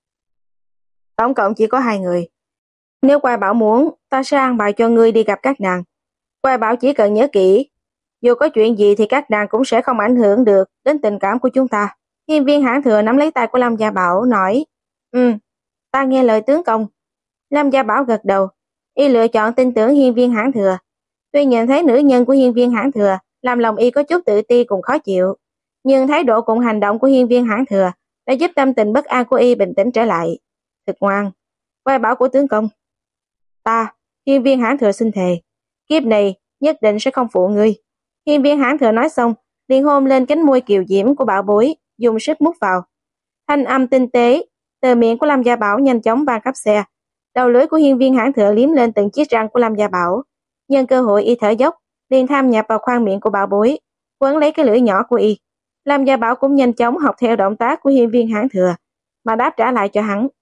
Speaker 1: Tổng cộng chỉ có hai người. Nếu Quai Bảo muốn, ta sẽ an bài cho ngươi đi gặp các nàng. Quai Bảo chỉ cần nhớ kỹ, dù có chuyện gì thì các nàng cũng sẽ không ảnh hưởng được đến tình cảm của chúng ta. Hiên Viên Hãn Thừa nắm lấy tay của Lâm Gia Bảo nói, Ừ, ta nghe lời tướng công. Lâm Gia Bảo gật đầu, y lựa chọn tin tưởng Hiên Viên Hãn Thừa. Tuy nhìn thấy nữ nhân của Hiên Viên Hãn Thừa, làm lòng y có chút tự ti cùng khó chịu, nhưng thái độ cùng hành động của Hiên Viên Hãn Thừa đã giúp tâm tình bất an của y bình tĩnh trở lại. Thực ngoan, Quai Bảo của tướng công. Ta, Hiên Viên Hãn Thừa xin thề, kiếp này nhất định sẽ không phụ ngươi. Hiên Viên Hãn Thừa nói xong, liền hôn lên cánh môi kiều diễm của bảo bối, dùng sức mút vào. Thanh âm tinh tế từ miệng của Lâm Gia Bảo nhanh chóng vang khắp xe. Đầu lưỡi của Hiên Viên Hãn Thừa liếm lên từng chiếc răng của Lâm Gia Bảo, nhân cơ hội y thở dốc, liền tham nhập vào khoang miệng của bảo bối, quấn lấy cái lưỡi nhỏ của y. Lâm Gia Bảo cũng nhanh chóng học theo động tác của Hiên Viên Hãn Thừa, mà đáp trả lại cho hắn.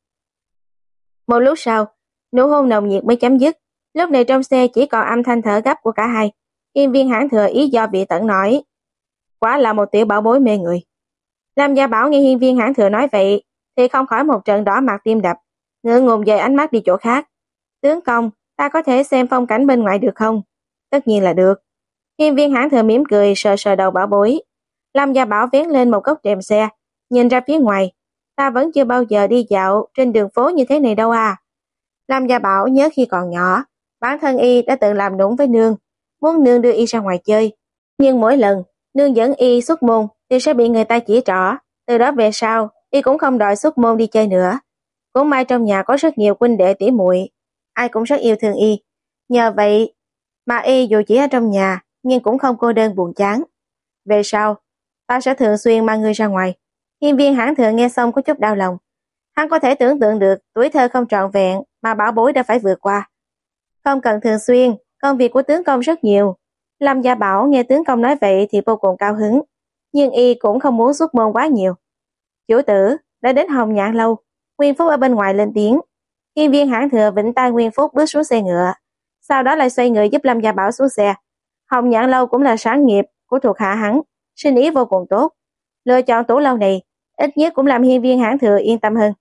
Speaker 1: Một lúc sau, nụ hôn nồng nhiệt mới chấm dứt. Lúc này trong xe chỉ còn âm thanh thở gấp của cả hai. Hiên Viên Hãn Thừa ý do vị tận nói, quả là một tiểu bảo bối mê người. Lâm Gia Bảo nghe Hiên Viên Hãn Thừa nói vậy thì không khỏi một trận đỏ mặt tim đập, ngượng ngùng dời ánh mắt đi chỗ khác. Tướng công, ta có thể xem phong cảnh bên ngoài được không? Tất nhiên là được. Hiên Viên Hãn Thừa mỉm cười sờ sờ đầu bảo bối. Lâm Gia Bảo vén lên một góc rèm xe, nhìn ra phía ngoài. Ta vẫn chưa bao giờ đi dạo trên đường phố như thế này đâu à. Lâm Gia Bảo nhớ khi còn nhỏ, bản thân y đã từng làm nũng với nương, muốn nương đưa y ra ngoài chơi. Nhưng mỗi lần nương dẫn y xuất môn thì sẽ bị người ta chỉ trỏ. Từ đó về sau, y cũng không đòi xuất môn đi chơi nữa. Cũng may trong nhà có rất nhiều huynh đệ tỉ muội, ai cũng rất yêu thương y. Nhờ vậy mà y dù chỉ ở trong nhà, nhưng cũng không cô đơn buồn chán. Về sau, ta sẽ thường xuyên mang ngươi ra ngoài. Hiên Viên Hãn Thừa nghe xong có chút đau lòng. Hắn có thể tưởng tượng được tuổi thơ không trọn vẹn mà bảo bối đã phải vượt qua. Không cần thường xuyên, công việc của tướng công rất nhiều. Lâm Gia Bảo nghe tướng công nói vậy thì vô cùng cao hứng, nhưng y cũng không muốn xuất môn quá nhiều. Chủ tử, đã đến Hồng Nhạn lâu. Nguyên Phúc ở bên ngoài lên tiếng. Hiên Viên Hãn Thừa vịnh tay Nguyên Phúc bước xuống xe ngựa, sau đó lại xoay người giúp Lâm Gia Bảo xuống xe. Hồng Nhạn lâu cũng là sáng nghiệp của thuộc hạ hắn, sinh ý vô cùng tốt. Lựa chọn tủ lâu này ít nhất cũng làm Hiên Viên Hãn Thừa yên tâm hơn.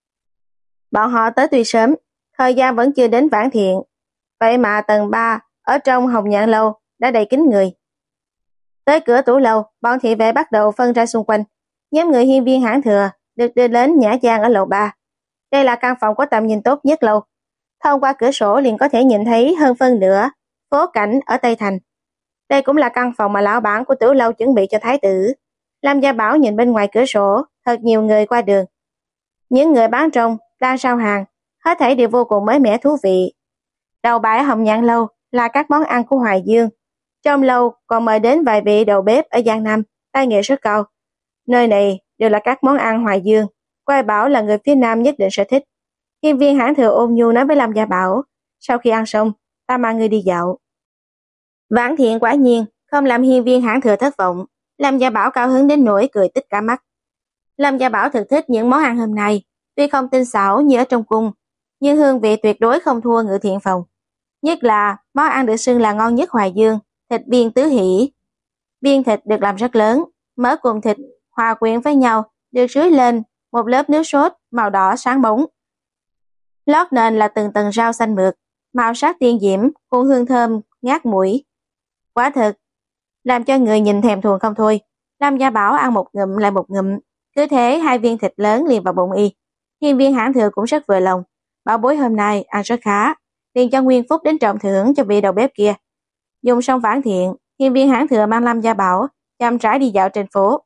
Speaker 1: Bọn họ tới tuy sớm, thời gian vẫn chưa đến vãn thiện, vậy mà tầng ba ở trong Hồng Nhạn lâu đã đầy kín người. Tới cửa tủ lâu, bọn thị vệ bắt đầu phân ra xung quanh. Nhóm người Hiên Viên Hãn Thừa được đưa đến nhã gian ở lầu ba. Đây là căn phòng có tầm nhìn tốt nhất lầu. Thông qua cửa sổ liền có thể nhìn thấy hơn phân nửa phố cảnh ở Tây Thành. Đây cũng là căn phòng mà lão bản của tiểu lâu chuẩn bị cho thái tử. Lâm Gia Bảo nhìn bên ngoài cửa sổ, thật nhiều người qua đường. Những người bán rong, đang giao hàng, hết thảy đều vô cùng mới mẻ thú vị. Đầu bãi Hồng Nhạn lâu là các món ăn của Hoài Dương. Trong lâu còn mời đến vài vị đầu bếp ở Giang Nam, tay nghề rất cao. Nơi này đều là các món ăn Hoài Dương, Quay Bảo là người phía Nam nhất định sẽ thích. Hiên viên Hãn Thừa ôn nhu nói với Lâm Gia Bảo, sau khi ăn xong, ta mang ngươi đi dạo. Vãn Thiện quả nhiên không làm hiên viên Hãn Thừa thất vọng. Lâm Gia Bảo cao hứng đến nỗi cười tít cả mắt. Lâm Gia Bảo thực thích những món ăn hôm nay, tuy không tinh xảo như ở trong cung, nhưng hương vị tuyệt đối không thua Ngự Thiện phòng. Nhất là món ăn được xưng là ngon nhất Hoài Dương, thịt biên tứ hỷ. Biên thịt được làm rất lớn, mỡ cùng thịt hòa quyện với nhau, được rưới lên một lớp nước sốt màu đỏ sáng bóng. Lót nền là từng tầng rau xanh mượt, màu sắc tiên diễm, cuốn hương thơm ngát mũi. Quả thực làm cho người nhìn thèm thuồng không thôi. Lâm Gia Bảo ăn một ngụm lại một ngụm, cứ thế hai viên thịt lớn liền vào bụng y. Hiên viên Hãn Thừa cũng rất vừa lòng, bảo bối hôm nay ăn rất khá, liền cho nguyên phúc đến trọng thưởng cho vị đầu bếp kia. Dùng xong Vãn Thiện, hiên viên Hãn Thừa mang Lâm Gia Bảo chậm rãi đi dạo trên phố.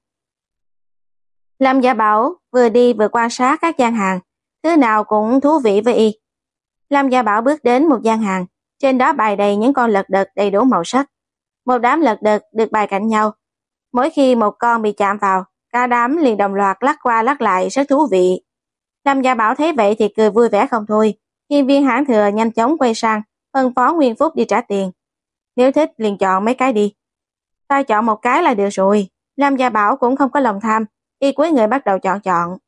Speaker 1: Lâm Gia Bảo vừa đi vừa quan sát các gian hàng, thứ nào cũng thú vị với y. Lâm Gia Bảo bước đến một gian hàng, trên đó bày đầy những con lật đật đầy đủ màu sắc. Một đám lật đật được bày cạnh nhau. Mỗi khi một con bị chạm vào, cả đám liền đồng loạt lắc qua lắc lại, rất thú vị. Lâm Gia Bảo thấy vậy thì cười vui vẻ không thôi. Hiên viên Hãn Thừa nhanh chóng quay sang, phân phó Nguyên Phúc đi trả tiền. Nếu thích liền chọn mấy cái đi. Ta chọn một cái là được rồi. Lâm Gia Bảo cũng không có lòng tham, y cuối người bắt đầu chọn chọn.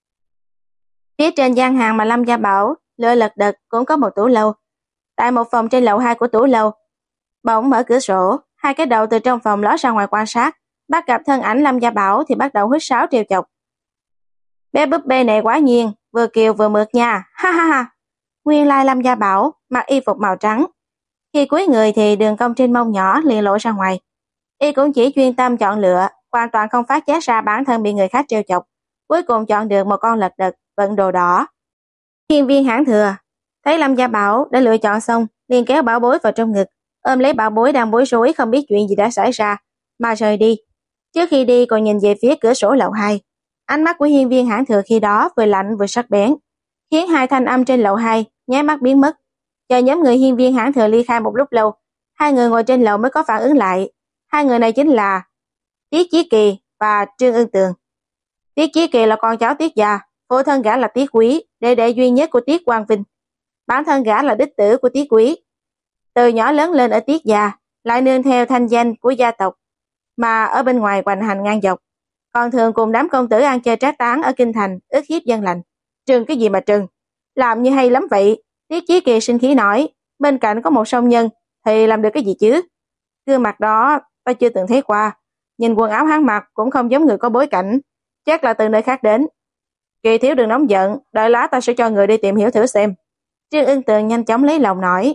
Speaker 1: Phía trên gian hàng mà Lâm Gia Bảo lựa lật đật cũng có một tủ lâu. Tại một phòng trên lầu hai của tủ lâu, bỗng mở cửa sổ, hai cái đầu từ trong phòng ló ra ngoài quan sát, bắt gặp thân ảnh Lâm Gia Bảo thì bắt đầu huýt sáo trêu chọc. Bé búp bê này quá nhiên, vừa kiều vừa mượt nha, ha ha ha. Nguyên lai Lâm Gia Bảo mặc y phục màu trắng. Khi cúi người thì đường cong trên mông nhỏ liền lộ ra ngoài. Y cũng chỉ chuyên tâm chọn lựa, hoàn toàn không phát giác ra bản thân bị người khác trêu chọc. Cuối cùng chọn được một con lật đật vận đồ đỏ. Hiên viên Hãn Thừa thấy Lâm Gia Bảo đã lựa chọn xong, liền kéo bảo bối vào trong ngực, ôm lấy bảo bối đang bối rối không biết chuyện gì đã xảy ra, mà rời đi. Trước khi đi còn nhìn về phía cửa sổ lầu hai. Ánh mắt của hiên viên Hãn Thừa khi đó vừa lạnh vừa sắc bén, khiến hai thanh âm trên lầu hai nháy mắt biến mất. Chờ nhóm người hiên viên Hãn Thừa ly khai một lúc lâu, hai người ngồi trên lầu mới có phản ứng lại. Hai người này chính là Tiết Chí Kỳ và Trương Ưng Tường. Tiết Chí Kỳ là con cháu Tiết gia, phụ thân gã là Tiết Quý, đệ đệ duy nhất của Tiết Quang Vinh. Bản thân gã là đích tử của Tiết Quý. Từ nhỏ lớn lên ở Tiết gia, lại nương theo thanh danh của gia tộc, mà ở bên ngoài hoành hành ngang dọc, còn thường cùng đám công tử ăn chơi trác tán ở kinh thành, ức hiếp dân lành. Trừng cái gì mà trừng, làm như hay lắm vậy. Tiết Chí Kỳ sinh khí nói, bên cạnh có một song nhân thì làm được cái gì chứ? Gương mặt đó ta chưa từng thấy qua, nhìn quần áo hắn mặc cũng không giống người có bối cảnh, chắc là từ nơi khác đến. Kỳ thiếu đừng nóng giận, đợi lát ta sẽ cho người đi tìm hiểu thử xem. Trương Ưng Tường nhanh chóng lấy lòng nói.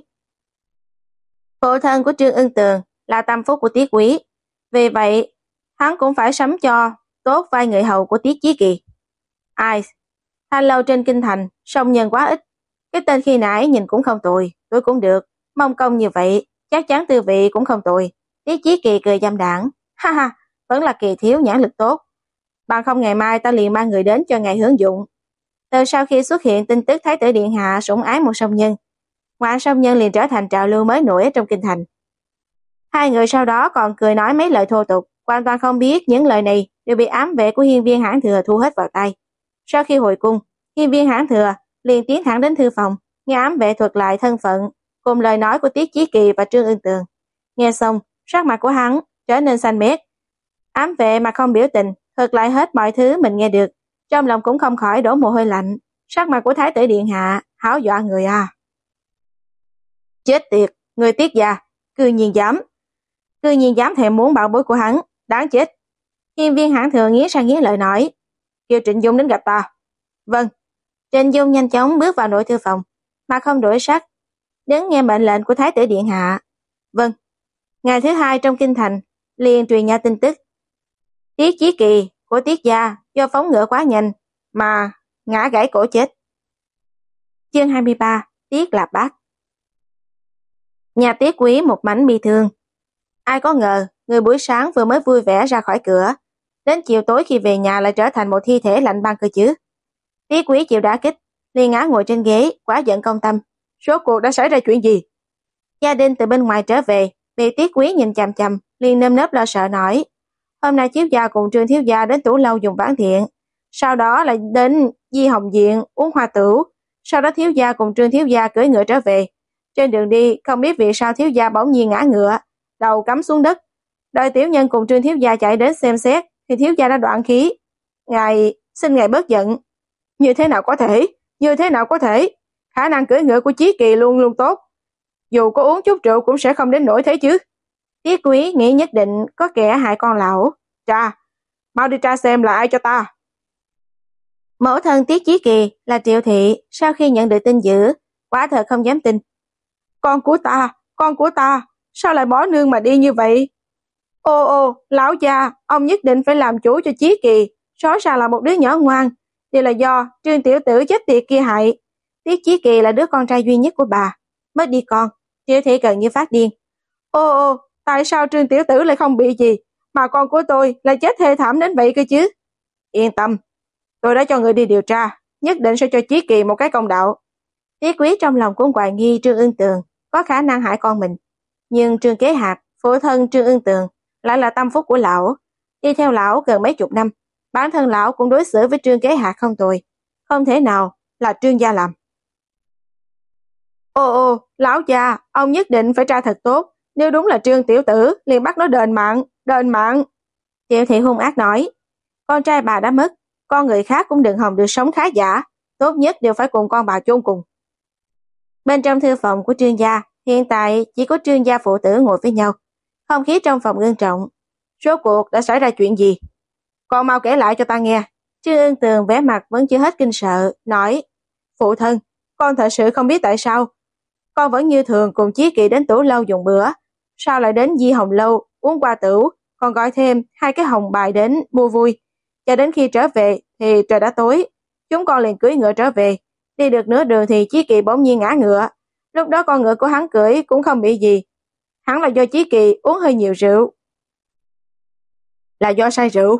Speaker 1: Phụ thân của Trương Ưng Tường là tâm phúc của Tiết Quý, vì vậy hắn cũng phải sắm cho tốt vai người hầu của Tiết Chí Kỳ. Ai, thanh lâu trên kinh thành, song nhân quá ít. Cái tên khi nãy nhìn cũng không tồi, tôi cũng được, mong công như vậy, chắc chắn tư vị cũng không tồi. Tiết Chí Kỳ cười dâm đảng, ha ha, vẫn là Kỳ thiếu nhãn lực tốt. Bằng không ngày mai ta liền mang người đến cho ngài hưởng dụng. Từ sau khi xuất hiện tin tức Thái tử Điện Hạ sủng ái một song nhân, ngoạn song nhân liền trở thành trào lưu mới nổi ở trong kinh thành. Hai người sau đó còn cười nói mấy lời thô tục, hoàn toàn không biết những lời này đều bị ám vệ của hiên viên Hãn Thừa thu hết vào tay. Sau khi hồi cung, hiên viên Hãn Thừa liền tiến thẳng đến thư phòng, nghe ám vệ thuật lại thân phận cùng lời nói của Tiết Chí Kỳ và Trương Ưng Tường. Nghe xong, sắc mặt của hắn trở nên xanh mét. Ám vệ mà không biểu tình, thuật lại hết mọi thứ mình nghe được, trong lòng cũng không khỏi đổ mồ hôi lạnh. Sắc mặt của Thái tử Điện Hạ háo dọa người à. Chết tiệt, người Tiết gia, cư nhiên dám, cư nhiên dám thèm muốn bảo bối của hắn, đáng chết. Hiên viên Hãn Thừa nghiến răng nghiến lợi nói, kêu Trịnh Dung đến gặp ta. Vâng. Trịnh Dung nhanh chóng bước vào nội thư phòng, mà không đổi sắc, đứng nghe mệnh lệnh của Thái tử Điện Hạ. Vâng. Ngày thứ hai trong kinh thành, liền truyền nha tin tức. Tiết Chí Kỳ của Tiết gia do phóng ngựa quá nhanh, mà ngã gãy cổ chết. Chương hai mươi ba, Tiết Lạp Bác. Nhà Tiết Quý một mảnh bi thương. Ai có ngờ, người buổi sáng vừa mới vui vẻ ra khỏi cửa, đến chiều tối khi về nhà lại trở thành một thi thể lạnh băng cơ chứ. Tiết Quý chịu đả kích, liền ngã ngồi trên ghế, quá giận công tâm. Rốt cuộc đã xảy ra chuyện gì? Gia đình từ bên ngoài trở về, bị Tiết Quý nhìn chằm chằm, liền nơm nớp lo sợ nói: hôm nay thiếu gia cùng Trương thiếu gia đến Tủ Lâu dùng vãn thiện, sau đó lại đến Di Hồng Diện uống hoa tửu, sau đó thiếu gia cùng Trương thiếu gia cưỡi ngựa trở về. Trên đường đi, không biết vì sao thiếu gia bỗng nhiên ngã ngựa, đầu cắm xuống đất. Đợi tiểu nhân cùng Trương thiếu gia chạy đến xem xét, thì thiếu gia đã đoạn khí. Ngài, xin ngài bớt giận. Như thế nào có thể? Như thế nào có thể? Khả năng cưỡi ngựa của Chí Kỳ luôn luôn tốt. Dù có uống chút rượu cũng sẽ không đến nỗi thế chứ. Tiết Quý nghĩ nhất định có kẻ hại con lão. Tra, mau đi tra xem là ai cho ta. Mẫu thân Tiết Chí Kỳ là Triệu Thị, sau khi nhận được tin dữ, quả thật không dám tin. Con của ta, con của ta, sao lại bỏ nương mà đi như vậy? Ô ô, lão gia, ông nhất định phải làm chủ cho Chí Kỳ, rõ ràng là một đứa nhỏ ngoan, đều là do Trương tiểu tử chết tiệt kia hại. Tiết Chí Kỳ là đứa con trai duy nhất của bà, mất đi con, Triệu Thị gần như phát điên. Ô ô, tại sao Trương tiểu tử lại không bị gì, mà con của tôi lại chết thê thảm đến vậy cơ chứ? Yên tâm, tôi đã cho người đi điều tra, nhất định sẽ cho Chí Kỳ một cái công đạo. Tiết Quý trong lòng cũng hoài nghi Trương Ưng Tường có khả năng hại con mình, nhưng Trương Kế Hạc, phụ thân Trương Ưng Tường, lại là tâm phúc của lão, đi theo lão gần mấy chục năm, bản thân lão cũng đối xử với Trương Kế Hạc không tồi, không thể nào là Trương gia làm. Ô ô, lão gia, ông nhất định phải tra thật tốt, nếu đúng là Trương tiểu tử, liền bắt nó đền mạng, đền mạng. Triệu Thị hung ác nói, con trai bà đã mất, con người khác cũng đừng hòng được sống khá giả, tốt nhất đều phải cùng con bà chôn cùng. Bên trong thư phòng của Trương gia, hiện tại chỉ có Trương gia phụ tử ngồi với nhau, không khí trong phòng ngưng trọng. Rốt cuộc đã xảy ra chuyện gì? Con mau kể lại cho ta nghe. Trương Ưng Tường vẻ mặt vẫn chưa hết kinh sợ, nói, phụ thân, con thật sự không biết tại sao. Con vẫn như thường cùng Chí Kỳ đến Tủ Lâu dùng bữa, sao lại đến Di Hồng Lâu uống qua tửu, còn gọi thêm hai cái hồng bài đến mua vui. Cho đến khi trở về thì trời đã tối, chúng con liền cưỡi ngựa trở về. Đi được nửa đường thì Chí Kỳ bỗng nhiên ngã ngựa. Lúc đó con ngựa của hắn cưỡi cũng không bị gì. Hắn là do Chí Kỳ uống hơi nhiều rượu. Là do say rượu?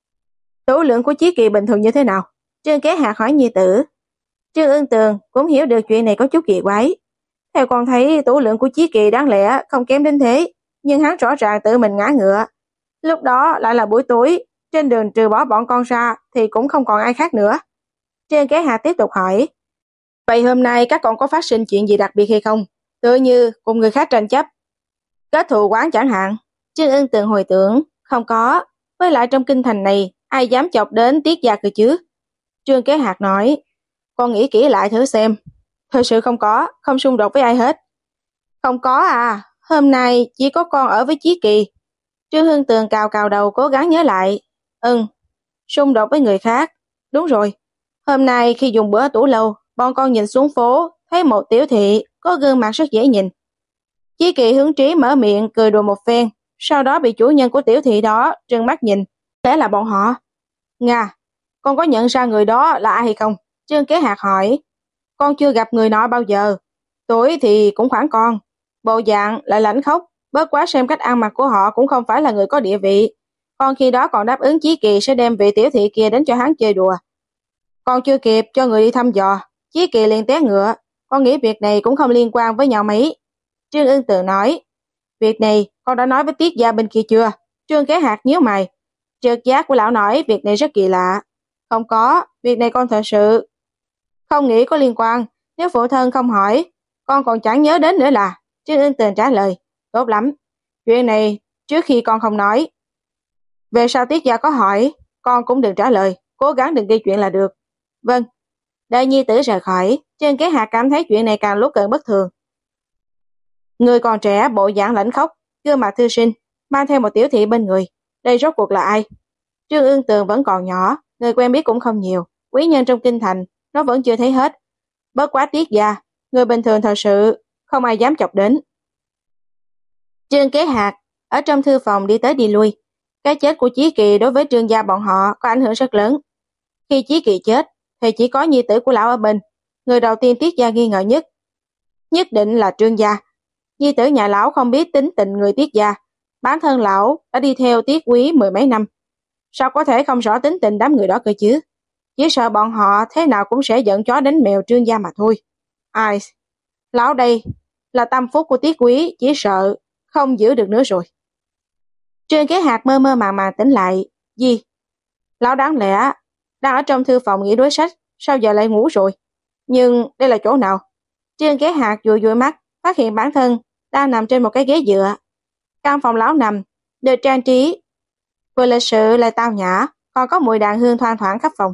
Speaker 1: Tửu lượng của Chí Kỳ bình thường như thế nào? Trương Kế Hạc hỏi nhi tử. Trương Ưng Tường cũng hiểu được chuyện này có chút kỳ quái. Theo con thấy tửu lượng của Chí Kỳ đáng lẽ không kém đến thế, nhưng hắn rõ ràng tự mình ngã ngựa. Lúc đó lại là buổi tối, trên đường trừ bỏ bọn con ra thì cũng không còn ai khác nữa. Trương Kế Hạc tiếp tục hỏi, vậy hôm nay các con có phát sinh chuyện gì đặc biệt hay không? Tựa như cùng người khác tranh chấp, kết thù quán chẳng hạn. Trương Ưng Tường hồi tưởng, không có, với lại trong kinh thành này ai dám chọc đến Tiết gia cơ chứ? Trương Kế Hạc nói, con nghĩ kỹ lại thử xem. Thật sự không có, không xung đột với ai hết. Không có à, hôm nay chỉ có con ở với Chí Kỳ. Trương Hưng Tường cào cào đầu cố gắng nhớ lại. Ừ, xung đột với người khác. Đúng rồi, hôm nay khi dùng bữa Tủ Lâu, bọn con nhìn xuống phố, thấy một tiểu thị có gương mặt rất dễ nhìn. Chí Kỳ hứng trí mở miệng cười đùa một phen, sau đó bị chủ nhân của tiểu thị đó trừng mắt nhìn. Thế là bọn họ. Nga, con có nhận ra người đó là ai hay không? Trương Kế Hạc hỏi. Con chưa gặp người nọ bao giờ. Tuổi thì cũng khoảng con, bộ dạng lại lãnh khốc, bớt quá xem cách ăn mặc của họ cũng không phải là người có địa vị. Con khi đó còn đáp ứng Chí Kỳ sẽ đem vị tiểu thị kia đến cho hắn chơi đùa. Con chưa kịp cho người đi thăm dò, Chí Kỳ liền té ngựa. Con nghĩ việc này cũng không liên quan với nhau mấy. Trương Ưng Tường nói, việc này con đã nói với Tiết gia bên kia chưa? Trương Kế Hạc nhíu mày. Trực giác của lão nói việc này rất kỳ lạ. Không có, việc này con thật sự không nghĩ có liên quan. Nếu phụ thân không hỏi, con còn chẳng nhớ đến nữa là. Trương Ưng Tường trả lời, tốt lắm, chuyện này trước khi con không nói. Về sau Tiết gia có hỏi, con cũng đừng trả lời, cố gắng đừng gây chuyện là được. Vâng. Đợi nhi tử rời khỏi, Trương Kế Hạc cảm thấy chuyện này càng lúc càng bất thường. Người còn trẻ, bộ dạng lãnh khốc, gương mặt thư sinh, mang theo một tiểu thị bên người. Đây rốt cuộc là ai? Trương Ưng Tường vẫn còn nhỏ, người quen biết cũng không nhiều, quý nhân trong kinh thành nó vẫn chưa thấy hết. Bất quá Tiết gia, người bình thường thật sự không ai dám chọc đến. Trương Kế Hạc ở trong thư phòng đi tới đi lui. Cái chết của Chí Kỳ đối với Trương gia bọn họ có ảnh hưởng rất lớn. Khi Chí Kỳ chết, thì chỉ có nhi tử của lão ở bên. Người đầu tiên Tiết gia nghi ngờ nhất, nhất định là Trương gia. Nhi tử nhà lão không biết tính tình người Tiết gia. Bản thân lão đã đi theo Tiết Quý mười mấy năm. Sao có thể không rõ tính tình đám người đó cơ chứ? Chỉ sợ bọn họ thế nào cũng sẽ giận chó đánh mèo Trương gia mà thôi. Ai? Lão đây là tâm phúc của Tiết Quý, chỉ sợ không giữ được nữa rồi. Trương Kế Hạc mơ mơ màng màng tỉnh lại. Gì? Lão đáng lẽ đang ở trong thư phòng nghĩ đối sách, sao giờ lại ngủ rồi? Nhưng đây là chỗ nào? Trương Kế Hạc dụi dụi mắt, phát hiện bản thân đang nằm trên một cái ghế dựa. Căn phòng lão nằm được trang trí vừa lịch sự lại tao nhã, còn có mùi đàn hương thoang thoảng khắp phòng.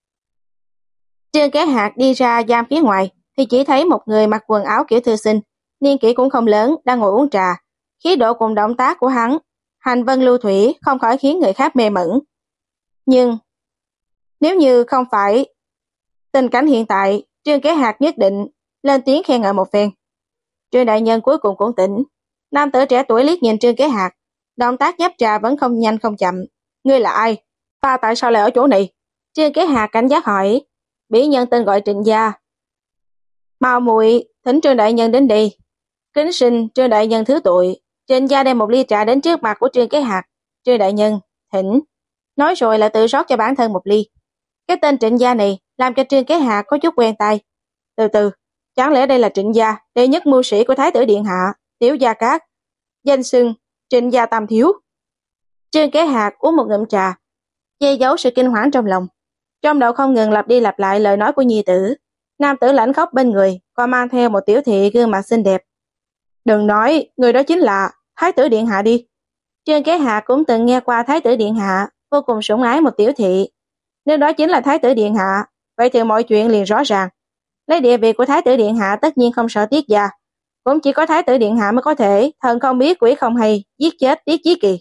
Speaker 1: Trương Kế Hạc đi ra gian phía ngoài thì chỉ thấy một người mặc quần áo kiểu thư sinh, niên kỷ cũng không lớn, đang ngồi uống trà. Khí độ cùng động tác của hắn, hành vân lưu thủy, không khỏi khiến người khác mê mẩn. Nhưng nếu như không phải tình cảnh hiện tại, Trương Kế Hạc nhất định lên tiếng khen ngợi một phen. Trương đại nhân cuối cùng cũng tỉnh. Nam tử trẻ tuổi liếc nhìn Trương Kế Hạc, động tác nhấp trà vẫn không nhanh không chậm. Ngươi là ai? Ta tại sao lại ở chỗ này? Trương Kế Hạc cảnh giác hỏi. Bỉ nhân tên gọi Trịnh gia. Mau muội thỉnh Trương đại nhân đến đây. Kính xin Trương đại nhân thứ tội. Trịnh gia đem một ly trà đến trước mặt của Trương Kế Hạc. Trương đại nhân, thỉnh. Nói rồi lại tự rót cho bản thân một ly. Cái tên Trịnh gia này làm cho Trương Kế Hạc có chút quen tai. Từ từ, chẳng lẽ đây là Trịnh gia, đệ nhất mưu sĩ của Thái tử điện hạ, Tiểu Gia Cát, danh xưng Trịnh gia tam thiếu. Trương Kế Hạc uống một ngụm trà, che giấu sự kinh hoảng trong lòng. Trong đầu không ngừng lặp đi lặp lại lời nói của nhi tử. Nam tử lãnh khóc bên người, còn mang theo một tiểu thị gương mặt xinh đẹp. Đừng nói, người đó chính là Thái tử điện hạ đi. Trương Kế Hạc cũng từng nghe qua Thái tử điện hạ vô cùng sủng ái một tiểu thị. Nếu đó chính là Thái tử điện hạ, vậy thì mọi chuyện liền rõ ràng. Lấy địa vị của Thái tử điện hạ tất nhiên không sợ Tiết gia, cũng chỉ có Thái tử điện hạ mới có thể thần không biết quỷ không hay giết chết Tiết Chí Kỳ.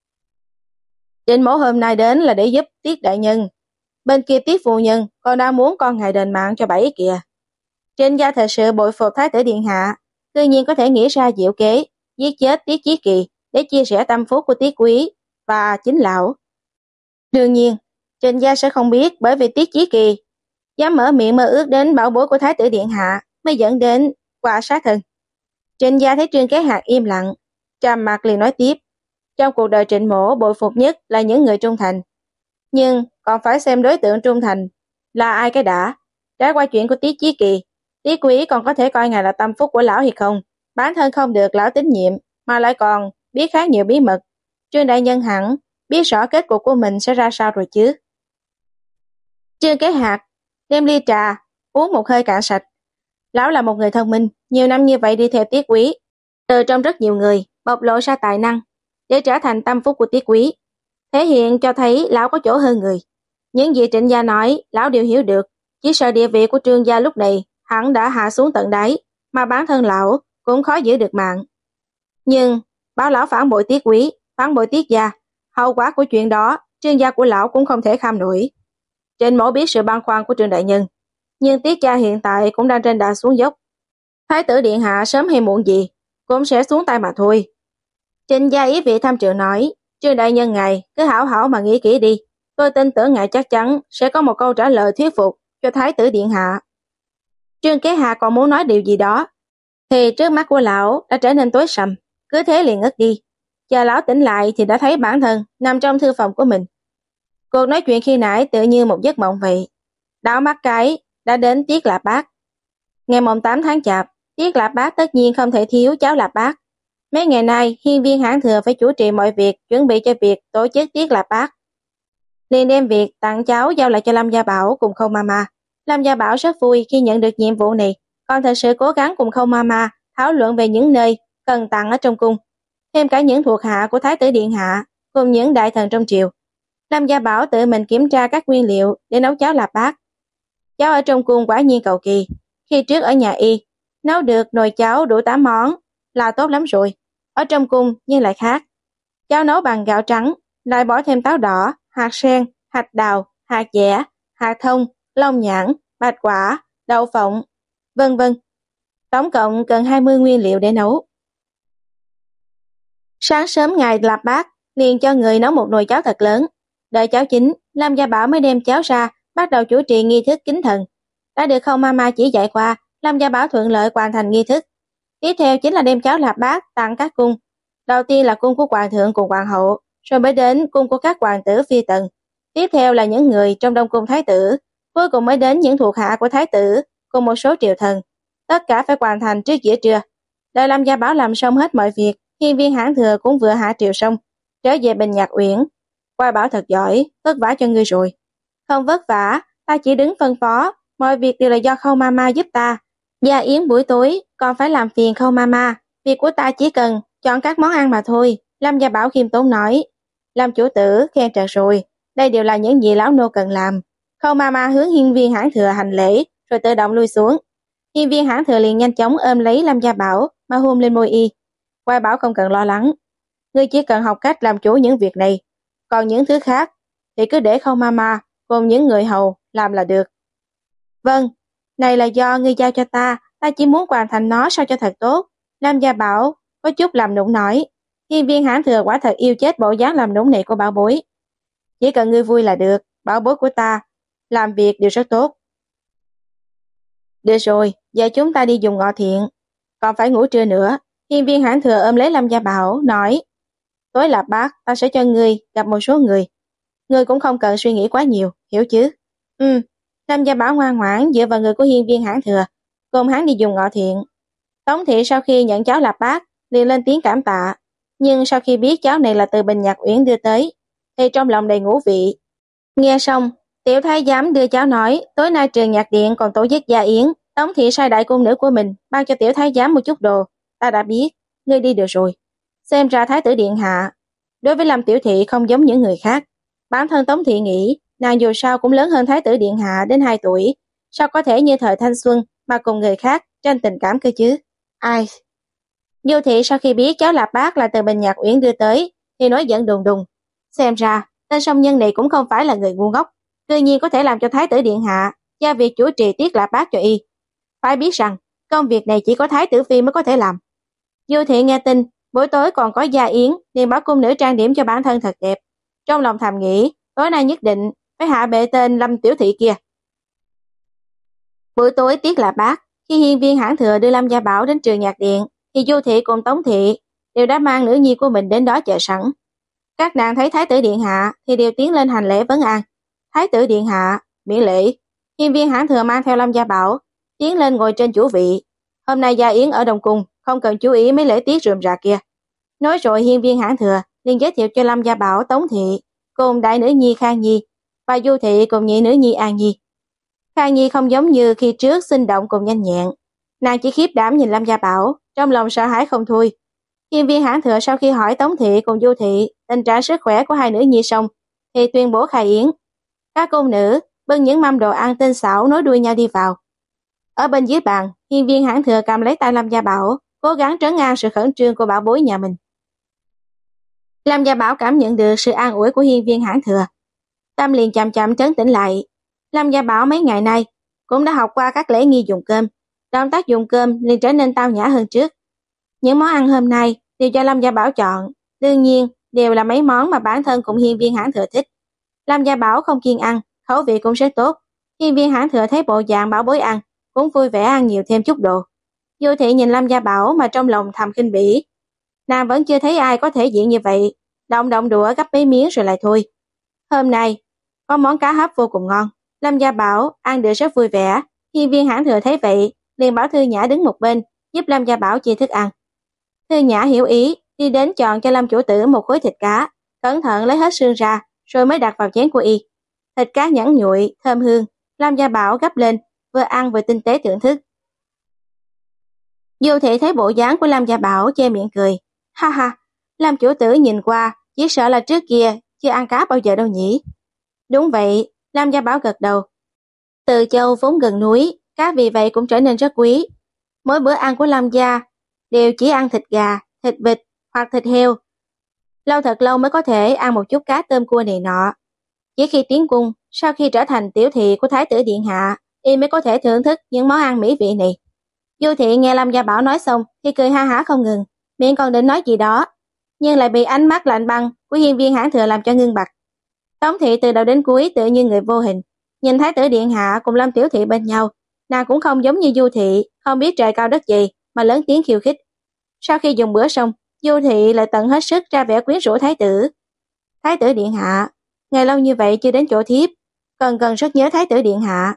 Speaker 1: Trịnh mẫu hôm nay đến là để giúp Tiết đại nhân, bên kia Tiết phu nhân còn đang muốn con ngài đền mạng cho bảy kìa. Trịnh gia thật sự bội phục Thái tử điện hạ, tự nhiên có thể nghĩ ra diệu kế giết chết Tiết Chí Kỳ để chia sẻ tâm phúc của Tiết Quý và chính lão. Đương nhiên, Trịnh gia sẽ không biết, bởi vì Tiết Chí Kỳ dám mở miệng mơ ước đến bảo bối của Thái tử điện hạ mới dẫn đến quả sát thân. Trịnh gia thấy Trương Kế Hạc im lặng, trầm mặt liền nói tiếp. Trong cuộc đời Trịnh mổ bội phục nhất là những người trung thành. Nhưng còn phải xem đối tượng trung thành là ai cái đã. Trải qua chuyện của Tiết Chí Kỳ, Tiết Quý còn có thể coi ngài là tâm phúc của lão hay không? Bản thân không được lão tín nhiệm, mà lại còn biết khá nhiều bí mật. Trương đại nhân hẳn biết rõ kết cục của mình sẽ ra sao rồi chứ. Trương Kế Hạc đem ly trà uống một hơi cạn sạch. Lão là một người thông minh, nhiều năm như vậy đi theo Tiết Quý, từ trong rất nhiều người bộc lộ ra tài năng để trở thành tâm phúc của Tiết Quý, thể hiện cho thấy lão có chỗ hơn người. Những gì Trịnh gia nói lão đều hiểu được, chỉ sợ địa vị của Trương gia lúc này hẳn đã hạ xuống tận đáy, mà bản thân lão cũng khó giữ được mạng. Nhưng báo lão phản bội Tiết Quý, phản bội Tiết gia, hậu quả của chuyện đó Trương gia của lão cũng không thể kham nổi. Trịnh mẫu biết sự băn khoăn của Trương đại nhân, nhưng Tiết gia hiện tại cũng đang trên đà xuống dốc. Thái tử điện hạ sớm hay muộn gì cũng sẽ xuống tay mà thôi. Trịnh gia ý vị thăm Trượng nói, Trương đại nhân ngài cứ hảo hảo mà nghĩ kỹ đi, tôi tin tưởng ngài chắc chắn sẽ có một câu trả lời thuyết phục cho Thái tử điện hạ. Trương Kế Hạc còn muốn nói điều gì đó, thì trước mắt của lão đã trở nên tối sầm, cứ thế liền ngất đi. Chờ lão tỉnh lại thì đã thấy bản thân nằm trong thư phòng của mình. Cuộc nói chuyện khi nãy tự như một giấc mộng vậy. Đảo mắt cái đã đến Tiết Lạp Bát. Ngày mồng tám tháng Chạp, Tiết Lạp Bát tất nhiên không thể thiếu cháo Lạp Bát. Mấy ngày nay, hiên viên Hãn Thừa phải chủ trì mọi việc chuẩn bị cho việc tổ chức Tiết Lạp Bát. Liền đem việc tặng cháo giao lại cho Lâm Gia Bảo cùng Khâu Mama. Lâm Gia Bảo rất vui khi nhận được nhiệm vụ này, còn thật sự cố gắng cùng Khâu Mama thảo luận về những nơi cần tặng ở trong cung, thêm cả những thuộc hạ của Thái tử điện hạ cùng những đại thần trong triều. Lâm Gia Bảo tự mình kiểm tra các nguyên liệu để nấu cháo Lạp Bát. Cháo ở trong cung quả nhiên cầu kỳ, khi trước ở nhà y nấu được nồi cháo đủ tám món là tốt lắm rồi, ở trong cung nhưng lại khác. Cháo nấu bằng gạo trắng, lại bỏ thêm táo đỏ, hạt sen, hạt đào, hạt dẻ, hạt thông, long nhãn, bạch quả, đậu phộng, vân vân. Tổng cộng cần hai mươi nguyên liệu để nấu. Sáng sớm ngày Lạp Bát liền cho người nấu một nồi cháo thật lớn. Đợi cháo chín, Lâm Gia Bảo mới đem cháo ra, bắt đầu chủ trì nghi thức kính thần. Đã được Khâu Mama chỉ dạy qua, Lâm Gia Bảo thuận lợi hoàn thành nghi thức. Tiếp theo chính là đem cháo lạp bát tặng các cung. Đầu tiên là cung của hoàng thượng cùng hoàng hậu, rồi mới đến cung của các hoàng tử phi tần. Tiếp theo là những người trong đông cung thái tử, cuối cùng mới đến những thuộc hạ của thái tử cùng một số triều thần. Tất cả phải hoàn thành trước giữa trưa. Đợi Lâm Gia Bảo làm xong hết mọi việc, hiên viên hãn thừa cũng vừa hạ triều xong, trở về Bình Nhạc Uyển. Quai Bảo thật giỏi, vất vả cho ngươi rồi. Không vất vả, ta chỉ đứng phân phó, mọi việc đều là do Khâu Mama giúp ta. Gia yến buổi tối còn phải làm phiền Khâu Mama, việc của ta chỉ cần chọn các món ăn mà thôi. Lâm Gia Bảo khiêm tốn nói. Lâm chủ tử khen trật rồi, đây đều là những gì lão nô cần làm. Khâu Mama hướng hiên viên hãn thừa hành lễ, rồi tự động lui xuống. Hiên viên hãn thừa liền nhanh chóng ôm lấy Lâm Gia Bảo mà hôn lên môi y. Quai Bảo không cần lo lắng, ngươi chỉ cần học cách làm chủ những việc này, còn những thứ khác thì cứ để Khâu Mama cùng những người hầu làm là được. Vâng, này là do ngươi giao cho ta, ta chỉ muốn hoàn thành nó sao cho thật tốt. Lâm Gia Bảo có chút làm nũng nói. Hiên viên hãn thừa quả thật yêu chết bộ dáng làm nũng này của bảo bối. Chỉ cần ngươi vui là được, bảo bối của ta làm việc đều rất tốt. Được rồi, giờ chúng ta đi dùng ngọ thiện, còn phải ngủ trưa nữa. Hiên viên hãn thừa ôm lấy Lâm Gia Bảo nói, tối lạp bát ta sẽ cho ngươi gặp một số người, ngươi cũng không cần suy nghĩ quá nhiều, hiểu chứ? Ừ. Lâm Gia Bảo ngoan ngoãn dựa vào người của hiên viên hãn thừa, cùng hắn đi dùng ngọ thiện. Tống thị sau khi nhận cháo lạp bát liền lên tiếng cảm tạ, nhưng sau khi biết cháo này là từ Bình Nhạc Uyển đưa tới thì trong lòng đầy ngũ vị. Nghe xong, tiểu thái giám đưa cháo nói, tối nay trường nhạc điện còn tổ chức gia yến, Tống thị sai đại cung nữ của mình ban cho tiểu thái giám một chút đồ. Ta đã biết, ngươi đi được rồi. Xem ra thái tử điện hạ đối với Lâm tiểu thị không giống những người khác. Bản thân Tống thị nghĩ nàng dù sao cũng lớn hơn thái tử điện hạ đến hai tuổi, sao có thể như thời thanh xuân mà cùng người khác tranh tình cảm cơ chứ? Ai? Du thị sau khi biết cháo lạp bát là từ Bình Nhạc Uyển đưa tới thì nói giận đùng đùng. Xem ra tên song nhân này cũng không phải là người ngu ngốc, tự nhiên có thể làm cho thái tử điện hạ giao việc chủ trì tiết lạp bát cho y. Phải biết rằng công việc này chỉ có thái tử phi mới có thể làm. Du thị nghe tin buổi tối còn có gia yến, liền bảo cung nữ trang điểm cho bản thân thật đẹp. Trong lòng thầm nghĩ tối nay nhất định phải hạ bệ tên Lâm tiểu thị kia. Buổi tối tiết lạp bát, khi hiên viên hãn thừa đưa Lâm Gia Bảo đến trường nhạc điện thì Du thị cùng Tống thị đều đã mang nữ nhi của mình đến đó chờ sẵn. Các nàng thấy thái tử điện hạ thì đều tiến lên hành lễ vấn an. Thái tử điện hạ, miễn lễ. Hiên viên hãn thừa mang theo Lâm Gia Bảo tiến lên ngồi trên chủ vị. Hôm nay gia yến ở Đông Cung, không cần chú ý mấy lễ tiết rườm rà kia. Nói rồi hiên viên hãn thừa liền giới thiệu cho Lâm Gia Bảo Tống thị cùng đại nữ nhi Khang Nhi và Du thị cùng nhị nữ nhi An Nhi. Khang Nhi không giống như khi trước sinh động cùng nhanh nhẹn, nàng chỉ khiếp đảm nhìn Lâm Gia Bảo, trong lòng sợ hãi không thôi. Hiên viên hãn thừa sau khi hỏi Tống thị cùng Du thị tình trạng sức khỏe của hai nữ nhi xong thì tuyên bố khai yến. Các cung nữ bưng những mâm đồ ăn tinh xảo nối đuôi nhau đi vào. Ở bên dưới bàn, hiên viên hãn thừa cầm lấy tay Lâm Gia Bảo, cố gắng trấn an sự khẩn trương của bảo bối nhà mình. Lâm Gia Bảo cảm nhận được sự an ủi của hiên viên hãn thừa, tâm liền chậm chậm trấn tĩnh lại. Lâm Gia Bảo mấy ngày nay cũng đã học qua các lễ nghi dùng cơm, động tác dùng cơm liền trở nên tao nhã hơn trước. Những món ăn hôm nay đều do Lâm Gia Bảo chọn, đương nhiên đều là mấy món mà bản thân cùng hiên viên hãn thừa thích. Lâm Gia Bảo không kiêng ăn, khẩu vị cũng rất tốt. Hiên viên hãn thừa thấy bộ dạng bảo bối ăn, cũng vui vẻ ăn nhiều thêm chút đồ. Du thị nhìn Lâm Gia Bảo mà trong lòng thầm khinh bỉ. Nàng vẫn chưa thấy ai có thể diện như vậy, động động đũa gắp mấy miếng rồi lại thôi. Hôm nay có món cá hấp vô cùng ngon, Lâm Gia Bảo ăn được rất vui vẻ. Hiên viên hãn thừa thấy vậy liền bảo Thư Nhã đứng một bên giúp Lâm Gia Bảo chia thức ăn. Thư Nhã hiểu ý, đi đến chọn cho Lâm chủ tử một khối thịt cá, cẩn thận lấy hết xương ra rồi mới đặt vào chén của y. Thịt cá nhẵn nhụi, thơm hương, Lâm Gia Bảo gắp lên, vừa ăn vừa tinh tế thưởng thức. Du thị thấy bộ dáng của Lâm Gia Bảo che miệng cười. Ha ha, Lâm chủ tử nhìn qua, chỉ sợ là trước kia chưa ăn cá bao giờ đâu nhỉ. Đúng vậy, Lâm Gia Bảo gật đầu. Từ Châu vốn gần núi, cá vì vậy cũng trở nên rất quý. Mỗi bữa ăn của Lâm gia đều chỉ ăn thịt gà, thịt vịt hoặc thịt heo. Lâu thật lâu mới có thể ăn một chút cá tôm cua này nọ. Chỉ khi tiến cung, sau khi trở thành tiểu thị của Thái tử điện hạ, y mới có thể thưởng thức những món ăn mỹ vị này. Du thị nghe Lâm Gia Bảo nói xong thì cười ha hả không ngừng, miệng còn định nói gì đó, nhưng lại bị ánh mắt lạnh băng của hiên viên hãn thừa làm cho ngưng bặt. Tống thị từ đầu đến cuối tự như người vô hình, Nhìn Thái tử điện hạ cùng Lâm tiểu thị bên nhau, nàng cũng không giống như Du thị, không biết trời cao đất gì mà lớn tiếng khiêu khích. Sau khi dùng bữa xong, Du thị lại tận hết sức ra vẻ quyến rũ thái tử. Thái tử điện hạ, ngày lâu như vậy chưa đến chỗ thiếp, cần cần rất nhớ thái tử điện hạ.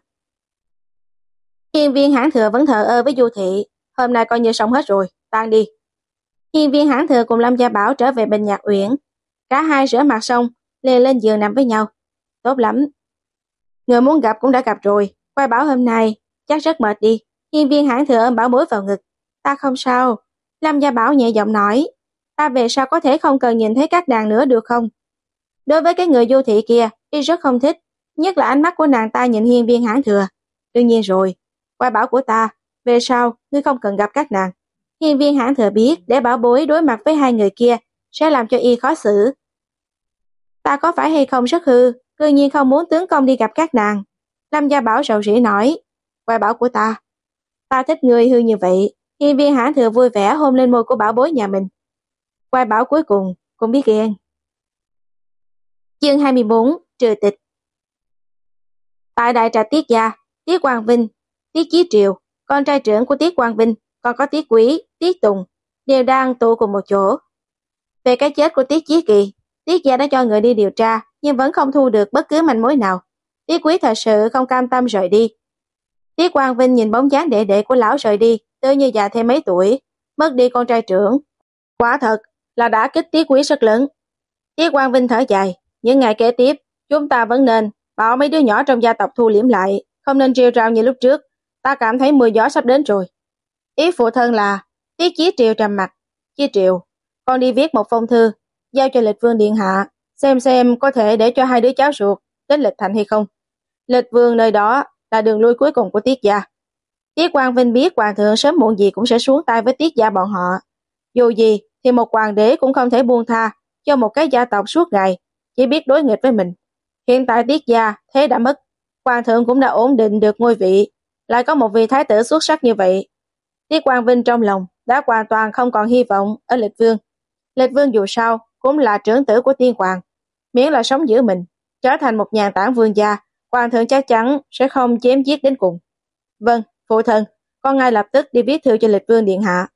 Speaker 1: Hiên viên hãn thừa vẫn thờ ơ với Du thị, hôm nay coi như xong hết rồi, tan đi. Hiên viên hãn thừa cùng Lâm Gia Bảo trở về Bình Nhạc Uyển, cả hai rửa mặt xong, liền lên giường nằm với nhau. Tốt lắm. Người muốn gặp cũng đã gặp rồi, Quay Bảo hôm nay chắc rất mệt đi. Hiên viên hãn thừa ôm Bảo Bối vào ngực. Ta không sao. Lâm Gia Bảo nhẹ giọng nói. Ta về sau có thể không cần nhìn thấy các nàng nữa được không? Đối với cái người Du thị kia, y rất không thích, nhất là ánh mắt của nàng ta nhìn hiên viên hãn thừa. Đương nhiên rồi, Quay Bảo của ta, về sau ngươi không cần gặp các nàng. Hiên viên hãn thừa biết để Bảo Bối đối mặt với hai người kia sẽ làm cho y khó xử. Ta có phải hay không rất hư, cư nhiên không muốn tướng công đi gặp các nàng. Lâm Gia Bảo rầu rĩ nói. Quay Bảo của ta, ta thích ngươi hư như vậy. Hiên viên hãn thừa vui vẻ hôn lên môi của Bảo Bối nhà mình. Quay Bảo cuối cùng cũng biết ghen. Chương hai mươi bốn, trừ tịch. Tại đại trạch Tiết gia, Tiết Quang Vinh, Tiết Chí Triều, con trai trưởng của Tiết Quang Vinh, còn có Tiết Quý, Tiết Tùng, đều đang tụ cùng một chỗ. Về cái chết của Tiết Chí Kỳ, Tiết gia đã cho người đi điều tra, nhưng vẫn không thu được bất cứ manh mối nào. Tiết Quý thật sự không cam tâm rời đi. Tiết Quang Vinh nhìn bóng dáng đệ đệ của lão rời đi, tựa như già thêm mấy tuổi, mất đi con trai trưởng. Quả thật là đã kích Tiết Quý rất lớn. Tiết Quang Vinh thở dài, những ngày kế tiếp, chúng ta vẫn nên bảo mấy đứa nhỏ trong gia tộc thu liễm lại, không nên rêu rao như lúc trước. Ta cảm thấy mưa gió sắp đến rồi. Ý phụ thân là, Tiết Chí Triều trầm mặt. Chí Triều, con đi viết một phong thư, giao cho Lịch Vương điện hạ, xem xem có thể để cho hai đứa cháu ruột đến Lịch Thành hay không. Lịch Vương nơi đó là đường lui cuối cùng của Tiết gia. Tiết Quang Vinh biết hoàng thượng sớm muộn gì cũng sẽ xuống tay với Tiết gia bọn họ. Dù gì thì một hoàng đế cũng không thể buông tha cho một cái gia tộc suốt ngày chỉ biết đối nghịch với mình. Hiện tại Tiết gia thế đã mất, hoàng thượng cũng đã ổn định được ngôi vị, lại có một vị thái tử xuất sắc như vậy. Tiết Quang Vinh trong lòng đã hoàn toàn không còn hy vọng ở Lịch Vương. Lịch Vương dù sao cũng là trưởng tử của tiên hoàng, miễn là sống giữ mình, trở thành một nhà tản vương gia, hoàng thượng chắc chắn sẽ không chém giết đến cùng. Vâng, phụ thân, con ngay lập tức đi viết thư cho Lịch Vương điện hạ.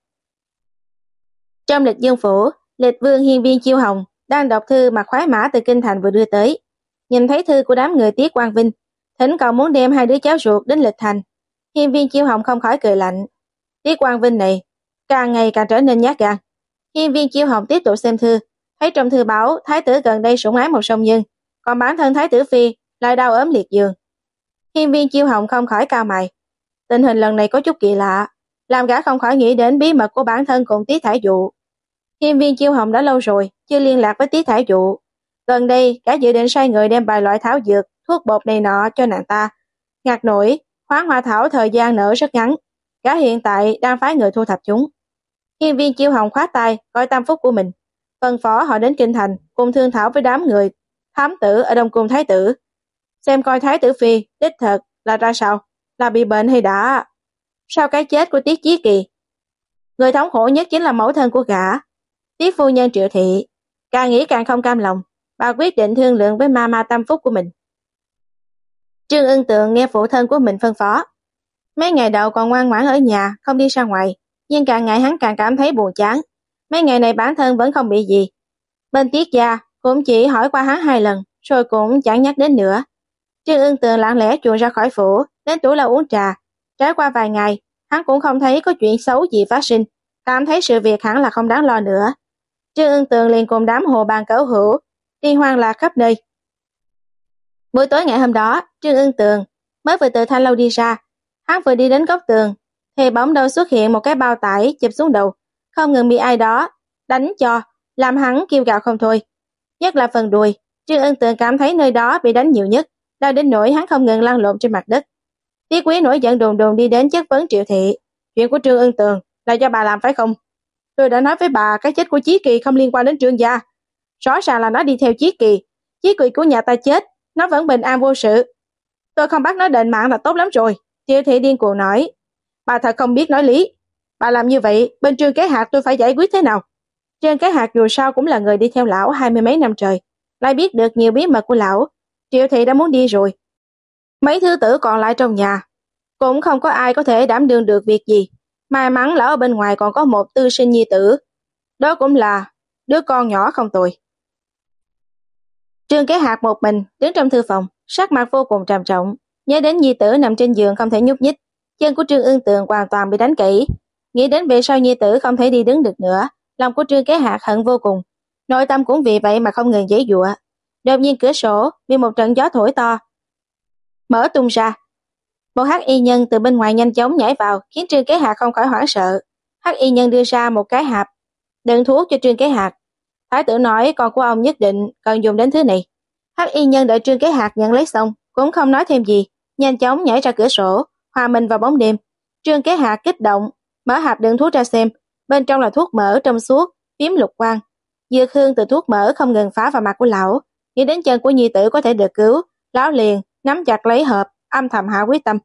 Speaker 1: Trong Lịch Dương phủ, Lịch Vương hiên viên Chiêu Hồng đang đọc thư mà khoái mã từ kinh thành vừa đưa tới. Nhìn thấy thư của đám người Tiết Quang Vinh, thỉnh cầu muốn đem hai đứa cháu ruột đến Lịch Thành. Hiên viên Chiêu Hồng không khỏi cười lạnh. Tiết Quang Vinh này càng ngày càng trở nên nhát gan. Hiên viên Chiêu Hồng tiếp tục xem thư, thấy trong thư báo thái tử gần đây sủng ái một song nhân, còn bản thân thái tử phi lại đau ốm liệt giường. Hiên viên Chiêu Hồng không khỏi cau mày. Tình hình lần này có chút kỳ lạ, làm gã không khỏi nghĩ đến bí mật của bản thân cùng Tiết Thải Dụ. Hiên viên Chiêu Hồng đã lâu rồi chưa liên lạc với Tiết Thải Dụ. Gần đây gã dự định sai người đem vài loại thảo dược, thuốc bột này nọ cho nàng ta. Ngạc nổi, Hoáng Hoa Thảo thời gian nở rất ngắn, gã hiện tại đang phái người thu thập chúng. Hiên viên Chiêu Hồng khóa tay gọi tam phúc của mình, phân phó họ đến kinh thành cùng thương thảo với đám người thám tử ở Đông Cung thái tử, xem coi thái tử phi đích thật là ra sao, là bị bệnh hay đã. Sau cái chết của Tiết Chí Kỳ, người thống khổ nhất chính là mẫu thân của gã, Tiết phu nhân Triệu Thị. Càng nghĩ càng không cam lòng, bà quyết định thương lượng với ma ma tam phúc của mình. Trương Ưng Tượng nghe phụ thân của mình phân phó. Mấy ngày đầu còn ngoan ngoãn ở nhà, không đi ra ngoài, nhưng càng ngày hắn càng cảm thấy buồn chán. Mấy ngày này bản thân vẫn không bị gì. Bên Tiết gia cũng chỉ hỏi qua hắn hai lần, rồi cũng chẳng nhắc đến nữa. Trương Ưng Tượng lặng lẽ chuồn ra khỏi phủ, đến tủ lầu uống trà. Trải qua vài ngày, hắn cũng không thấy có chuyện xấu gì phát sinh, cảm thấy sự việc hẳn là không đáng lo nữa. Trương Ưng Tượng liền cùng đám hồ bàn cẩu hữu đi hoang lạc khắp nơi. Buổi tối ngày hôm đó, Trương Ưng Tượng mới vừa từ thanh lâu đi ra. Hắn vừa đi đến góc tường thì bỗng đâu xuất hiện một cái bao tải chụp xuống đầu, không ngừng bị ai đó đánh cho, làm hắn kêu gào không thôi. Nhất là phần đùi, Trương Ưng Tượng cảm thấy nơi đó bị đánh nhiều nhất, đau đến nỗi hắn không ngừng lăn lộn trên mặt đất. Tiết Quý nổi giận đùng đùng đi đến chất vấn Triệu Thị. Chuyện của Trương Ưng Tượng là do bà làm phải không? Tôi đã nói với bà cái chết của Chí Kỳ không liên quan đến Trương gia. Rõ ràng là nó đi theo Chí Kỳ. Chí Kỳ của nhà ta chết, nó vẫn bình an vô sự. Tôi không bắt nó đền mạng là tốt lắm rồi. Triệu Thị điên cuồng nói. Bà thật không biết nói lý. Bà làm như vậy, bên Trương Kế Hạc tôi phải giải quyết thế nào? Trương Kế Hạc dù sao cũng là người đi theo lão hai mươi mấy năm trời, lại biết được nhiều bí mật của lão. Triệu Thị đã muốn đi rồi. Mấy thứ tử còn lại trong nhà, cũng không có ai có thể đảm đương được việc gì. May mắn là ở bên ngoài còn có một tư sinh nhi tử. Đó cũng là đứa con nhỏ không tồi. Trương Kế Hạc một mình đứng trong thư phòng, sắc mặt vô cùng trầm trọng, nhớ đến nhi tử nằm trên giường không thể nhúc nhích, chân của Trương Ưng Tường hoàn toàn bị đánh gãy. Nghĩ đến về sau nhi tử không thể đi đứng được nữa, lòng của Trương Kế Hạc hận vô cùng, nội tâm cũng vì vậy mà không ngừng giãy giụa. Đột nhiên cửa sổ bị một trận gió thổi to mở tung ra. Một hắc y nhân từ bên ngoài nhanh chóng nhảy vào, khiến Trương Kế Hạc không khỏi hoảng sợ. Hắc y nhân đưa ra một cái hộp đựng thuốc cho Trương Kế Hạc. Thái tử nói con của ông nhất định cần dùng đến thứ này. Hắc y nhân đợi Trương Kế Hạc nhận lấy xong, cũng không nói thêm gì, nhanh chóng nhảy ra cửa sổ, hòa mình vào bóng đêm. Trương Kế Hạc kích động, mở hộp đựng thuốc ra xem, bên trong là thuốc mỡ trong suốt, phím lục quang. Dược hương từ thuốc mỡ không ngừng phá vào mặt của lão, nghĩ đến chân của nhi tử có thể được cứu, lão liền nắm chặt lấy hộp, âm thầm hạ quyết tâm.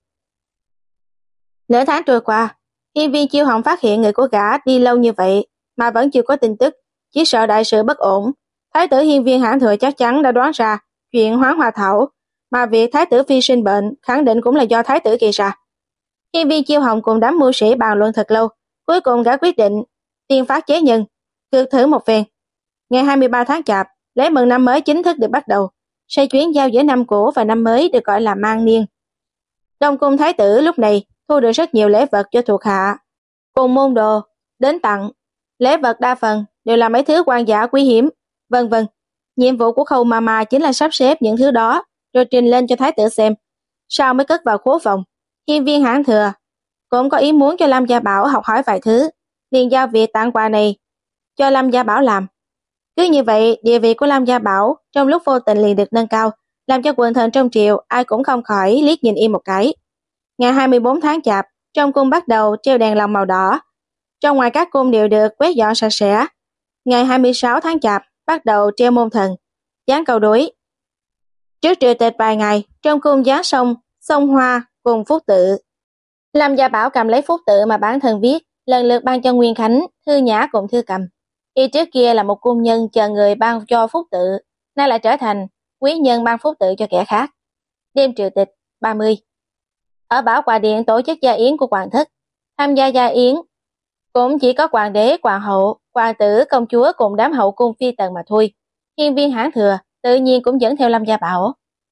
Speaker 1: Nửa tháng trôi qua, Hiên Viên Chiêu Hồng phát hiện người của gã đi lâu như vậy mà vẫn chưa có tin tức, chỉ sợ đại sự bất ổn. Thái tử Hiên Viên Hãn Thừa chắc chắn đã đoán ra chuyện Hoán Hòa Thảo, mà việc thái tử phi sinh bệnh khẳng định cũng là do thái tử gây ra. Hiên Viên Chiêu Hồng cùng đám mưu sĩ bàn luận thật lâu, cuối cùng gã quyết định tiên phát chế nhân, cược thử một phen. Ngày hai mươi ba tháng Chạp, lễ mừng năm mới chính thức được bắt đầu. Say chuyến giao giữa năm cũ và năm mới được gọi là mang niên. Đông cung thái tử lúc này thu được rất nhiều lễ vật cho thuộc hạ, cùng môn đồ đến tặng. Lễ vật đa phần đều là mấy thứ quan giả quý hiếm, vân vân. Nhiệm vụ của Khâu Mama chính là sắp xếp những thứ đó rồi trình lên cho thái tử xem, sau mới cất vào khố phòng. Hiên Viên Hãn Thừa cũng có ý muốn cho Lâm Gia Bảo học hỏi vài thứ, liền giao việc tặng quà này cho Lâm Gia Bảo làm. Cứ như vậy, địa vị của Lâm Gia Bảo trong lúc vô tình liền được nâng cao, làm cho quần thần trong triều ai cũng không khỏi liếc nhìn y một cái. Ngày hai mươi bốn tháng Chạp, trong cung bắt đầu treo đèn lồng màu đỏ. Trong ngoài các cung đều được quét dọn sạch sẽ. Ngày hai mươi sáu tháng Chạp, bắt đầu treo môn thần, dán cầu đối. Trước triều tịch vài ngày, trong cung dán sông, sông Hoa cùng phúc tự. Lâm Gia Bảo cầm lấy phúc tự mà bản thân viết, lần lượt ban cho Nguyên Khánh, Thư Nhã cùng Thư Cầm. Y trước kia là một cung nhân chờ người ban cho phúc tự, nay lại trở thành quý nhân ban phúc tự cho kẻ khác. Đêm triều tịch ba mươi, ở Bảo Hòa Điện tổ chức gia yến của hoàng thất. Tham gia gia yến cũng chỉ có hoàng đế, hoàng hậu, hoàng tử, công chúa cùng đám hậu cung phi tần mà thôi. Hiên Viên Hãn Thừa tự nhiên cũng dẫn theo Lâm Gia Bảo.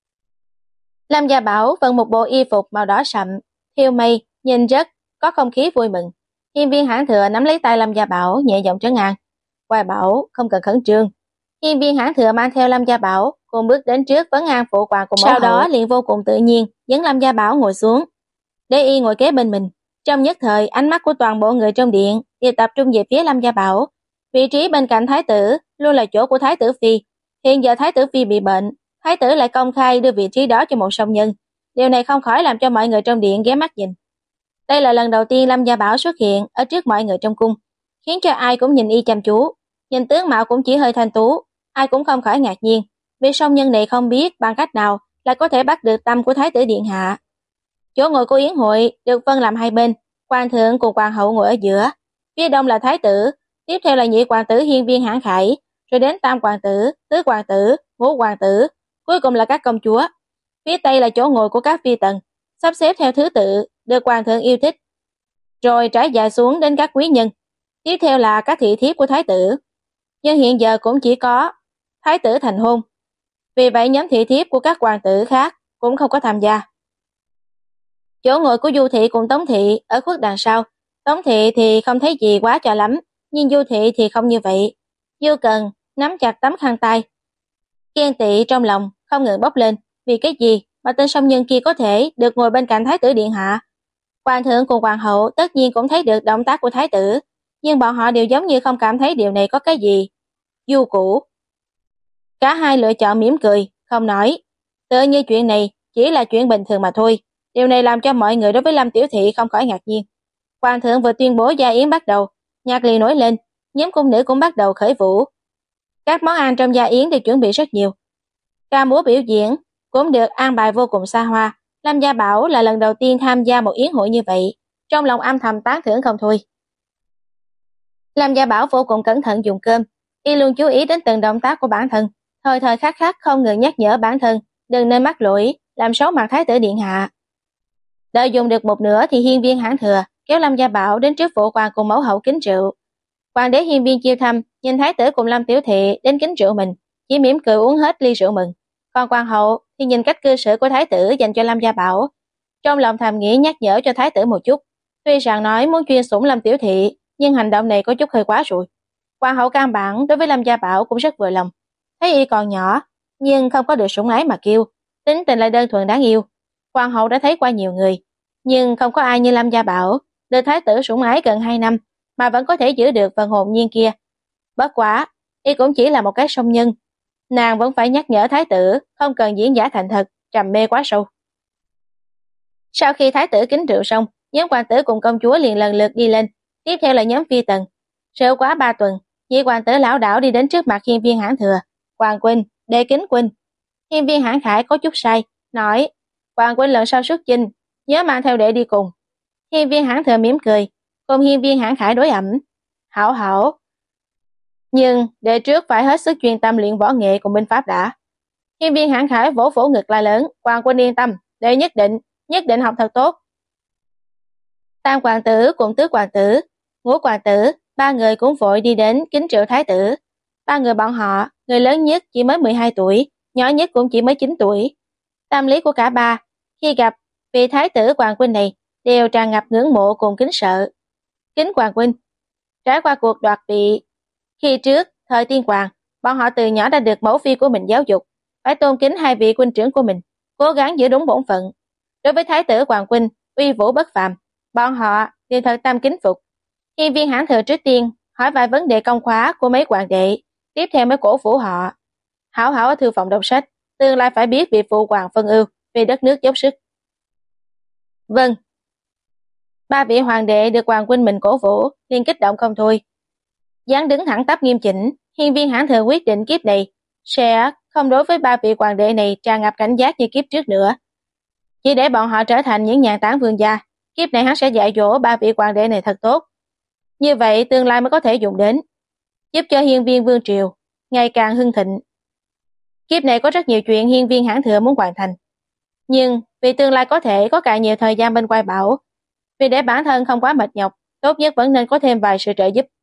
Speaker 1: Lâm Gia Bảo vận một bộ y phục màu đỏ sậm, thêu mây, nhìn rất có không khí vui mừng. Hiên Viên Hãn Thừa nắm lấy tay Lâm Gia Bảo, nhẹ giọng trấn an. Hoài Bảo không cần khẩn trương. Hiên Viên Hãn Thừa mang theo Lâm Gia Bảo cùng bước đến trước vấn an phụ hoàng cùng mẫu hậu. Sau đó liền vô cùng tự nhiên dẫn Lâm Gia Bảo ngồi xuống, để y ngồi kế bên mình. Trong nhất thời, ánh mắt của toàn bộ người trong điện đều tập trung về phía Lâm Gia Bảo. Vị trí bên cạnh thái tử luôn là chỗ của thái tử phi. Hiện giờ thái tử phi bị bệnh, thái tử lại công khai đưa vị trí đó cho một song nhân. Điều này không khỏi làm cho mọi người trong điện ghé mắt nhìn. Đây là lần đầu tiên Lâm Gia Bảo xuất hiện ở trước mọi người trong cung, khiến cho ai cũng nhìn y chăm chú. Nhìn tướng mạo cũng chỉ hơi thanh tú, ai cũng không khỏi ngạc nhiên, vì song nhân này không biết bằng cách nào lại có thể bắt được tâm của thái tử điện hạ. Chỗ ngồi của yến hội được phân làm hai bên, hoàng thượng cùng hoàng hậu ngồi ở giữa, phía đông là thái tử, tiếp theo là nhị hoàng tử Hiên Viên Hãn Khải, rồi đến tam hoàng tử, tứ hoàng tử, ngũ hoàng tử, cuối cùng là các công chúa. Phía tây là chỗ ngồi của các phi tần, sắp xếp theo thứ tự được hoàng thượng yêu thích, rồi trải dài xuống đến các quý nhân, tiếp theo là các thị thiếp của thái tử. Nhưng hiện giờ cũng chỉ có thái tử thành hôn, vì vậy nhóm thị thiếp của các hoàng tử khác cũng không có tham gia. Chỗ ngồi của Du Thị cùng Tống Thị ở khuất đằng sau. Tống Thị thì không thấy gì quá cho lắm, nhưng Du Thị thì không như vậy. Du Cần nắm chặt tấm khăn tay, ghen tị trong lòng không ngừng bốc lên. Vì cái gì mà tên song nhân kia có thể được ngồi bên cạnh thái tử điện hạ? Hoàng thượng cùng hoàng hậu tất nhiên cũng thấy được động tác của thái tử, nhưng bọn họ đều giống như không cảm thấy điều này có cái gì du cũ. Cả hai lựa chọn mỉm cười, không nói. Tự như chuyện này chỉ là chuyện bình thường mà thôi. Điều này làm cho mọi người đối với Lâm Tiểu Thị không khỏi ngạc nhiên. Hoàng thượng vừa tuyên bố gia yến bắt đầu, nhạc liền nổi lên, nhóm cung nữ cũng bắt đầu khởi vũ. Các món ăn trong gia yến đều chuẩn bị rất nhiều. Ca múa biểu diễn cũng được an bài vô cùng xa hoa. Lâm Gia Bảo là lần đầu tiên tham gia một yến hội như vậy, trong lòng âm thầm tán thưởng không thôi. Lâm Gia Bảo vô cùng cẩn thận dùng cơm, y luôn chú ý đến từng động tác của bản thân, thời thời khắc khắc không ngừng nhắc nhở bản thân đừng nên mắc lỗi, làm xấu mặt thái tử điện hạ. Đợi dùng được một nửa thì hiên viên Hãn Thừa kéo Lâm Gia Bảo đến trước phụ hoàng cùng mẫu hậu kính rượu. Hoàng đế hiên viên Chiêu Thăm nhìn thái tử cùng Lâm tiểu thị đến kính rượu mình, chỉ mỉm cười uống hết ly rượu mừng. Còn hoàng hậu thì nhìn cách cư xử của thái tử dành cho Lâm Gia Bảo, trong lòng thầm nghĩ nhắc nhở cho thái tử một chút. Tuy rằng nói muốn chuyên sủng Lâm tiểu thị, nhưng hành động này có chút hơi quá rồi. Hoàng hậu căn bản đối với Lâm Gia Bảo cũng rất vừa lòng, thấy y còn nhỏ nhưng không có được sủng ái mà kêu, tính tình lại đơn thuần đáng yêu. Hoàng hậu đã thấy qua nhiều người, nhưng không có ai như Lâm Gia Bảo, được thái tử sủng ái gần hai năm mà vẫn có thể giữ được phần hồn nhiên kia. Bất quá, y cũng chỉ là một cái song nhân, nàng vẫn phải nhắc nhở thái tử không cần diễn giả thành thật, trầm mê quá sâu. Sau khi thái tử kính rượu xong, nhóm hoàng tử cùng công chúa liền lần lượt đi lên, tiếp theo là nhóm phi tần. Rượu quá ba tuần, nhị hoàng tử lão đảo đi đến trước mặt hiên viên Hãn Thừa. Hoàng huynh, đệ kính huynh. Hiên viên Hãn Khải có chút sai, nói: Hoàng huynh lần sau xuất chinh, nhớ mang theo đệ đi cùng. Hiên viên Hãn Thừa mỉm cười, cùng hiên viên Hãn Khải đối ẩm. Hảo hảo. Nhưng đệ trước phải hết sức chuyên tâm luyện võ nghệ cùng binh pháp đã. Hiên viên Hãn Khải vỗ vỗ ngực la lớn: Hoàng huynh yên tâm, đệ nhất định, nhất định học thật tốt. Tam hoàng tử cùng tứ hoàng tử, ngũ hoàng tử, ba người cũng vội đi đến kính rượu thái tử. Ba người bọn họ, người lớn nhất chỉ mới mười hai tuổi, nhỏ nhất cũng chỉ mới chín tuổi. Tâm lý của cả ba, khi gặp vị thái tử hoàng huynh này, đều tràn ngập ngưỡng mộ cùng kính sợ. Kính hoàng huynh, trải qua cuộc đoạt vị khi trước, thời tiên hoàng, bọn họ từ nhỏ đã được mẫu phi của mình giáo dục, phải tôn kính hai vị huynh trưởng của mình, cố gắng giữ đúng bổn phận. Đối với thái tử hoàng huynh, uy vũ bất phàm, bọn họ đều thật tâm kính phục. Hiên viên Hãn Thừa trước tiên hỏi vài vấn đề công khóa của mấy hoàng đệ, tiếp theo mới cổ vũ họ. Hảo hảo ở thư phòng đọc sách, tương lai phải biết việc phụ hoàng phân ưu, vì đất nước dốc sức. Vâng. Ba vị hoàng đệ được hoàng huynh mình cổ vũ, liền kích động không thôi. Dáng đứng thẳng tắp nghiêm chỉnh, hiên viên Hãn Thừa quyết định kiếp này sẽ không đối với ba vị hoàng đệ này tràn ngập cảnh giác như kiếp trước nữa, chỉ để bọn họ trở thành những nhàn tản vương gia. Kiếp này hắn sẽ dạy dỗ ba vị hoàng đệ này thật tốt, như vậy tương lai mới có thể dùng đến, giúp cho hiên viên vương triều ngày càng hưng thịnh. Kiếp này có rất nhiều chuyện hiên viên Hãn Thừa muốn hoàn thành, nhưng vì tương lai có thể có càng nhiều thời gian bên quay bảo, vì để bản thân không quá mệt nhọc, tốt nhất vẫn nên có thêm vài sự trợ giúp.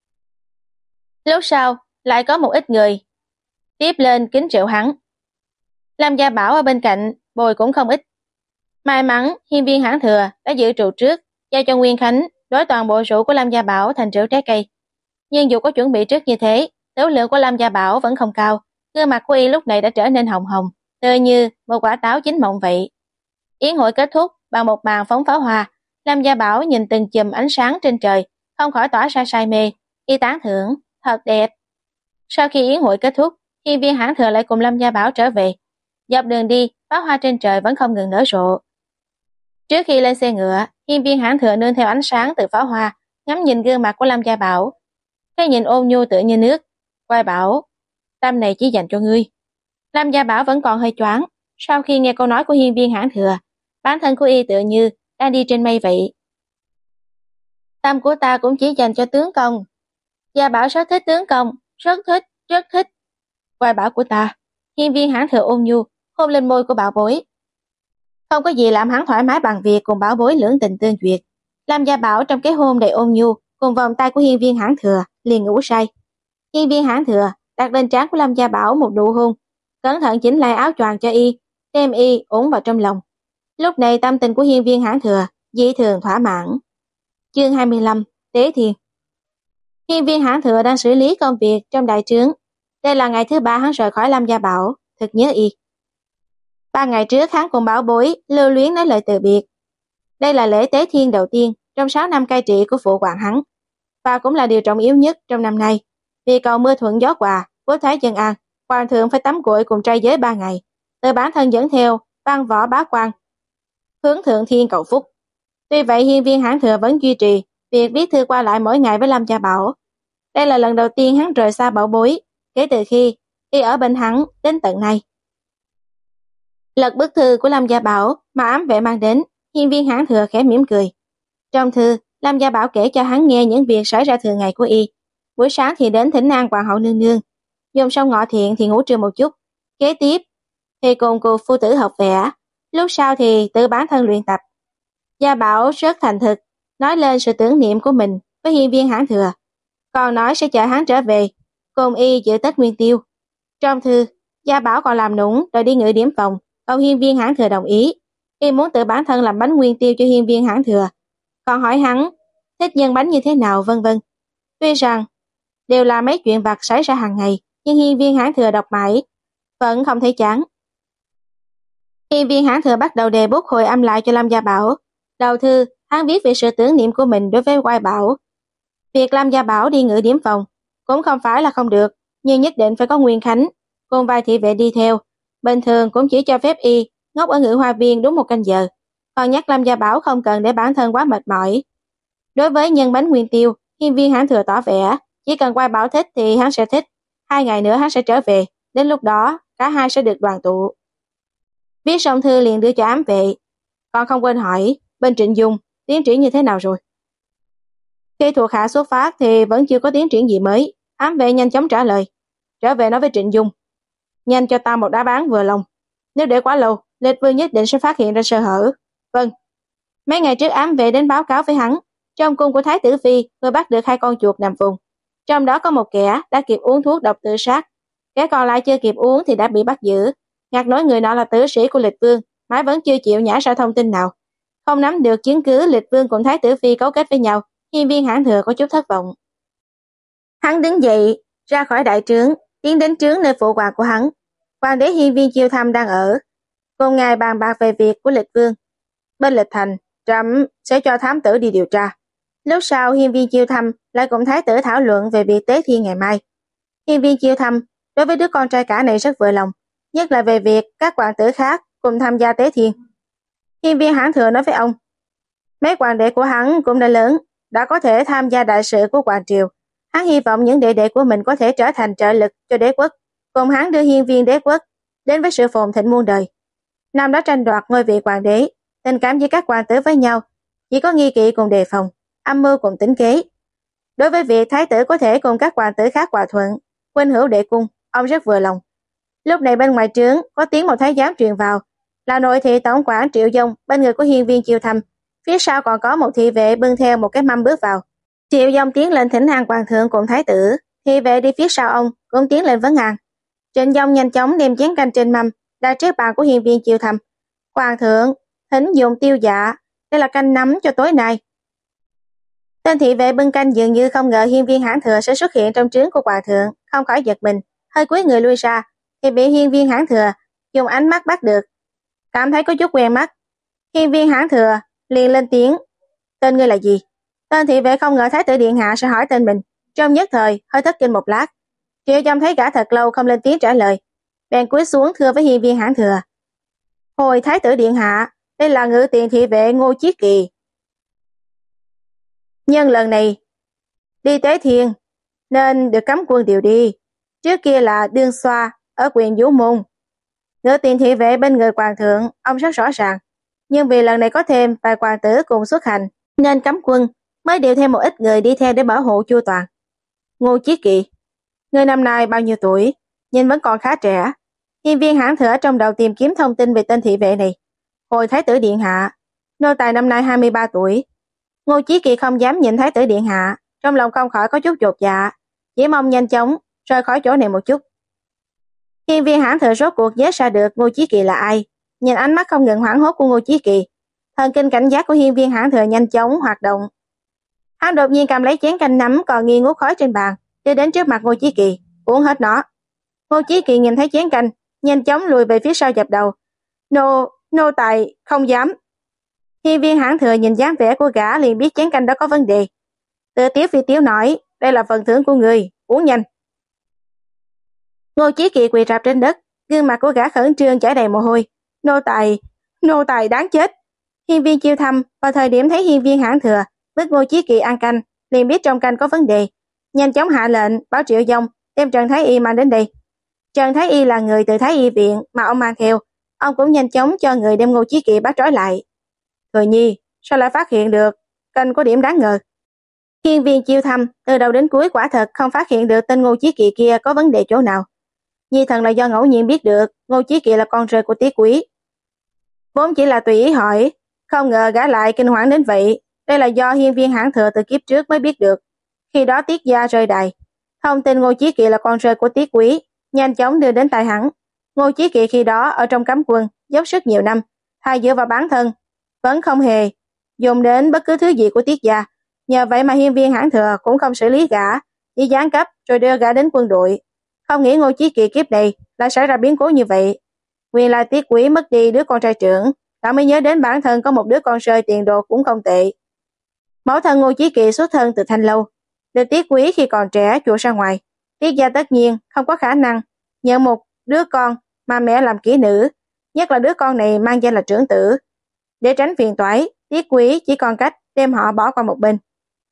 Speaker 1: Lúc sau lại có một ít người tiếp lên kính rượu hắn. Lâm Gia Bảo ở bên cạnh bồi cũng không ít. May mắn hiên viên Hãn Thừa đã giữ trụ trước, giao cho Nguyên Khánh đối toàn bộ rượu của Lâm Gia Bảo thành rượu trái cây. Nhưng dù có chuẩn bị trước như thế, tấu lượng của Lâm Gia Bảo vẫn không cao, gương mặt của y lúc này đã trở nên hồng hồng, tươi như một quả táo chín mọng vậy. Yến hội kết thúc bằng một màn phóng pháo hoa. Lâm Gia Bảo nhìn từng chùm ánh sáng trên trời, không khỏi tỏa ra say mê, y tán thưởng, thật đẹp. Sau khi yến hội kết thúc, hiên viên Hãn Thừa lại cùng Lâm Gia Bảo trở về. Dọc đường đi, pháo hoa trên trời vẫn không ngừng nở rộ. Trước khi lên xe ngựa, hiên viên Hãn Thừa nương theo ánh sáng từ pháo hoa, ngắm nhìn gương mặt của Lâm Gia Bảo. Cái nhìn ôn nhu tựa như nước, quay bảo: tâm này chỉ dành cho ngươi. Lâm Gia Bảo vẫn còn hơi choáng, sau khi nghe câu nói của hiên viên Hãn Thừa, bản thân của y tựa như đang đi trên mây vậy. Tâm của ta cũng chỉ dành cho tướng công. Gia Bảo rất thích tướng công, rất thích, rất thích. Quay bảo của ta. Hiên viên Hãn Thừa ôn nhu hôn lên môi của bảo bối. Không có gì làm hắn thoải mái bằng việc cùng bảo bối lưỡng tình tương duyệt. Lâm Gia Bảo trong cái hôn đầy ôn nhu cùng vòng tay của hiên viên Hãn Thừa liền ngủ say. Hiên viên Hãn Thừa đặt lên trán của Lâm Gia Bảo một nụ hôn, cẩn thận chỉnh lại áo choàng cho y, đem y ủng vào trong lòng. Lúc này tâm tình của hiên viên Hãn Thừa dị thường thỏa mãn. Chương hai mươi lăm, Tế Thiên. Hiên viên Hãn Thừa đang xử lý công việc trong đại trướng. Đây là ngày thứ ba hắn rời khỏi Lâm Gia Bảo, thật nhớ y. Ba ngày trước hắn cùng bảo bối lưu luyến nói lời từ biệt. Đây là lễ Tế Thiên đầu tiên trong sáu năm cai trị của phụ hoàng hắn, và cũng là điều trọng yếu nhất trong năm nay. Vì cầu mưa thuận gió hòa, quốc thái dân an, hoàng thượng phải tắm gội cùng trai giới ba ngày, từ bản thân dẫn theo văn võ bá quan hướng thượng thiên cầu phúc. Tuy vậy hiên viên Hãn Thừa vẫn duy trì việc viết thư qua lại mỗi ngày với Lâm Gia Bảo. Đây là lần đầu tiên hắn rời xa bảo bối kể từ khi y ở bên hắn đến tận nay. Lật bức thư của Lâm Gia Bảo mà ám vệ mang đến, hiên viên Hãn Thừa khẽ mỉm cười. Trong thư, Lâm Gia Bảo kể cho hắn nghe những việc xảy ra thường ngày của y. Buổi sáng thì đến thỉnh an hoàng hậu nương nương, dùng xong ngọ thiện thì ngủ trưa một chút. Kế tiếp thì cùng cô phu tử học vẽ, lúc sau thì tự bản thân luyện tập. Gia Bảo rất thành thực, nói lên sự tưởng niệm của mình với hiên viên Hãn Thừa, còn nói sẽ chở hắn trở về, cùng y dự Tết Nguyên Tiêu. Trong thư, Gia Bảo còn làm nũng rồi đi ngự điểm phòng, ông hiên viên Hãn Thừa đồng ý, y muốn tự bản thân làm bánh Nguyên Tiêu cho hiên viên Hãn Thừa, còn hỏi hắn thích nhân bánh như thế nào vân vân. Tuy rằng đều là mấy chuyện vặt xảy ra hàng ngày, nhưng hiên viên Hãn Thừa đọc mãi vẫn không thấy chán. Hiên viên Hãn Thừa bắt đầu đề bút hồi âm lại cho Lâm Gia Bảo. Đầu thư, hắn viết về sự tưởng niệm của mình đối với Oai Bảo. Việc Lâm Gia Bảo đi ngự điểm phòng cũng không phải là không được, nhưng nhất định phải có Nguyên Khánh cùng vài thị vệ đi theo. Bình thường cũng chỉ cho phép y ngốc ở ngự hoa viên đúng một canh giờ, còn nhắc Lâm Gia Bảo không cần để bản thân quá mệt mỏi. Đối với nhân bánh Nguyên Tiêu, hiên viên Hãn Thừa tỏ vẻ chỉ cần Oai Bảo thích thì hắn sẽ thích, hai ngày nữa hắn sẽ trở về, đến lúc đó cả hai sẽ được đoàn tụ. Viết xong thư liền đưa cho ám vệ, còn không quên hỏi bên Trịnh Dung tiến triển như thế nào rồi. Khi thuộc hạ xuất phát thì vẫn chưa có tiến triển gì mới. Ám vệ nhanh chóng trả lời, trở về nói với Trịnh Dung, nhanh cho ta một đá bán vừa lòng, nếu để quá lâu Lịch Vương nhất định sẽ phát hiện ra sơ hở. Vâng. Mấy ngày trước ám vệ đến báo cáo với hắn, trong cung của Thái tử Phi vừa bắt được hai con chuột nằm vùng, trong đó có một kẻ đã kịp uống thuốc độc tự sát, kẻ còn lại chưa kịp uống thì đã bị bắt giữ. Ngạc nói người nọ là tử sĩ của Lịch Vương, mãi vẫn chưa chịu nhả ra thông tin nào. Không nắm được chứng cứ Lịch Vương cùng Thái tử Phi cấu kết với nhau, hiên viên Hãn Thừa có chút thất vọng. Hắn đứng dậy, ra khỏi đại trướng, tiến đến trướng nơi phụ hoàng của hắn. Hoàng đế hiên viên Chiêu Thăm đang ở, cùng ngài bàn bạc về việc của Lịch Vương. Bên Lịch Thành, trẫm sẽ cho thám tử đi điều tra. Lúc sau hiên viên Chiêu Thăm lại cùng thái tử thảo luận về việc tế thiên ngày mai. Hiên viên Chiêu Thăm đối với đứa con trai cả này rất vừa lòng, nhất là về việc các hoàng tử khác cùng tham gia tế thiên. Hiên viên Hãn Thừa nói với ông, mấy hoàng đệ của hắn cũng đã lớn, đã có thể tham gia đại sự của hoàng triều. Hắn hy vọng những đệ đệ của mình có thể trở thành trợ lực cho đế quốc, cùng hắn đưa hiên viên đế quốc đến với sự phồn thịnh muôn đời. Năm đó tranh đoạt ngôi vị hoàng đế, tình cảm giữa các hoàng tử với nhau chỉ có nghi kỵ cùng đề phòng, âm mưu cùng tính kế. Đối với việc thái tử có thể cùng các hoàng tử khác hòa thuận, huynh hữu đệ cung, ông rất vừa lòng. Lúc này bên ngoài trướng có tiếng một thái giám truyền vào, là nội thị tổng quản Triệu Dung bên người của hiên viên Chiêu Thăm, phía sau còn có một thị vệ bưng theo một cái mâm bước vào. Triệu Dung tiến lên thỉnh an hoàng thượng cùng thái tử, thị vệ đi phía sau ông cũng tiến lên vấn an. Trịnh Dung nhanh chóng đem chén canh trên mâm đặt trước bàn của hiên viên Chiêu Thăm. Hoàng thượng, thỉnh dùng tiêu dạ, đây là canh nấm cho tối nay. Tên thị vệ bưng canh dường như không ngờ hiên viên Hãn Thừa sẽ xuất hiện trong trướng của hoàng thượng, không khỏi giật mình, hơi cúi người lui ra, thì bị hiên viên Hãn Thừa dùng ánh mắt bắt được, cảm thấy có chút quen mắt. Hiên viên Hãn Thừa liền lên tiếng, tên ngươi là gì? Tên thị vệ không ngờ thái tử điện hạ sẽ hỏi tên mình, trong nhất thời hơi thất kinh một lát. Triệu Dung thấy gã thật lâu không lên tiếng trả lời, bèn cúi xuống thưa với hiên viên Hãn Thừa, hồi thái tử điện hạ, đây là ngự tiền thị vệ Ngô Chí Kỳ. Nhưng lần này đi tế thiên nên được cấm quân điều đi, trước kia là đương xoa ở quyền Vũ Môn. Ngự tiền thị vệ bên người hoàng thượng ông rất rõ ràng, nhưng vì lần này có thêm vài hoàng tử cùng xuất hành nên cấm quân mới điều thêm một ít người đi theo để bảo hộ chu toàn. Ngô Chí Kỳ, người năm nay bao nhiêu tuổi, nhưng vẫn còn khá trẻ. Hiên viên Hãn Thừa ở trong đầu tìm kiếm thông tin về tên thị vệ này. Hồi thái tử điện hạ, nô tài năm nay hai mươi ba tuổi. Ngô Chí Kỳ không dám nhìn thái tử điện hạ, trong lòng không khỏi có chút chột dạ, chỉ mong nhanh chóng rời khỏi chỗ này một chút. Hiên viên Hãn Thừa rốt cuộc nhớ ra được Ngô Chí Kỳ là ai, nhìn ánh mắt không ngừng hoảng hốt của Ngô Chí Kỳ, thần kinh cảnh giác của hiên viên Hãn Thừa nhanh chóng hoạt động. Hắn đột nhiên cầm lấy chén canh nấm còn nghi ngút khói trên bàn, đưa đến trước mặt Ngô Chí Kỳ, uống hết nó. Ngô Chí Kỳ nhìn thấy chén canh, nhanh chóng lùi về phía sau dập đầu. Nô, nô tài, không dám. Hiên viên Hãn Thừa nhìn dáng vẻ của gã liền biết chén canh đó có vấn đề. Tự tiếu phi tiếu nói, đây là phần thưởng của người, uống nhanh. Ngô Chí Kỳ quỳ rạp trên đất, gương mặt của gã khẩn trương chảy đầy mồ hôi. Nô tài, nô tài đáng chết. Hiên viên Chiêu Thăm vào thời điểm thấy hiên viên Hãn Thừa bức Ngô Chí Kỳ ăn canh, liền biết trong canh có vấn đề, nhanh chóng hạ lệnh báo Triệu Dung đem Trần Thái Y mang đến đây. Trần Thái Y là người từ Thái Y viện mà ông mang theo, ông cũng nhanh chóng cho người đem Ngô Chí Kỳ bắt trói lại. Thừa nhi, sao lại phát hiện được canh có điểm đáng ngờ? Hiên viên Chiêu Thăm từ đầu đến cuối quả thật không phát hiện được tên Ngô Chí Kỳ kia có vấn đề chỗ nào. Nhi thần là do ngẫu nhiên biết được Ngô Chí Kỳ là con rơi của Tiết Quý. Vốn chỉ là tùy ý hỏi, không ngờ gã lại kinh hoảng đến vậy. Đây là do hiên viên hãn thừa từ kiếp trước mới biết được. Khi đó Tiết gia rơi đài, thông tin Ngô Chí Kỳ là con rơi của Tiết Quý nhanh chóng đưa đến tai hắn. Ngô Chí Kỳ khi đó ở trong cấm quân dốc sức nhiều năm, thay dựa vào bản thân vẫn không hề dùng đến bất cứ thứ gì của Tiết gia. Nhờ vậy mà hiên viên hãn thừa cũng không xử lý gã, chỉ giáng cấp rồi đưa gã đến quân đội. Không nghĩ Ngô Chí Kỳ kiếp này lại xảy ra biến cố như vậy. Nguyên lai Tiết Quý mất đi đứa con trai trưởng, đã mới nhớ đến bản thân có một đứa con rơi tiền đồ cũng không tệ. Mẫu thân Ngô Chí Kỳ xuất thân từ Thanh Lâu, được Tiết Quý khi còn trẻ chuột ra ngoài. Tiết gia tất nhiên không có khả năng nhận một đứa con mà mẹ làm kỹ nữ, nhất là đứa con này mang danh là trưởng tử. Để tránh phiền toái, Tiết Quý chỉ còn cách đem họ bỏ qua một bên.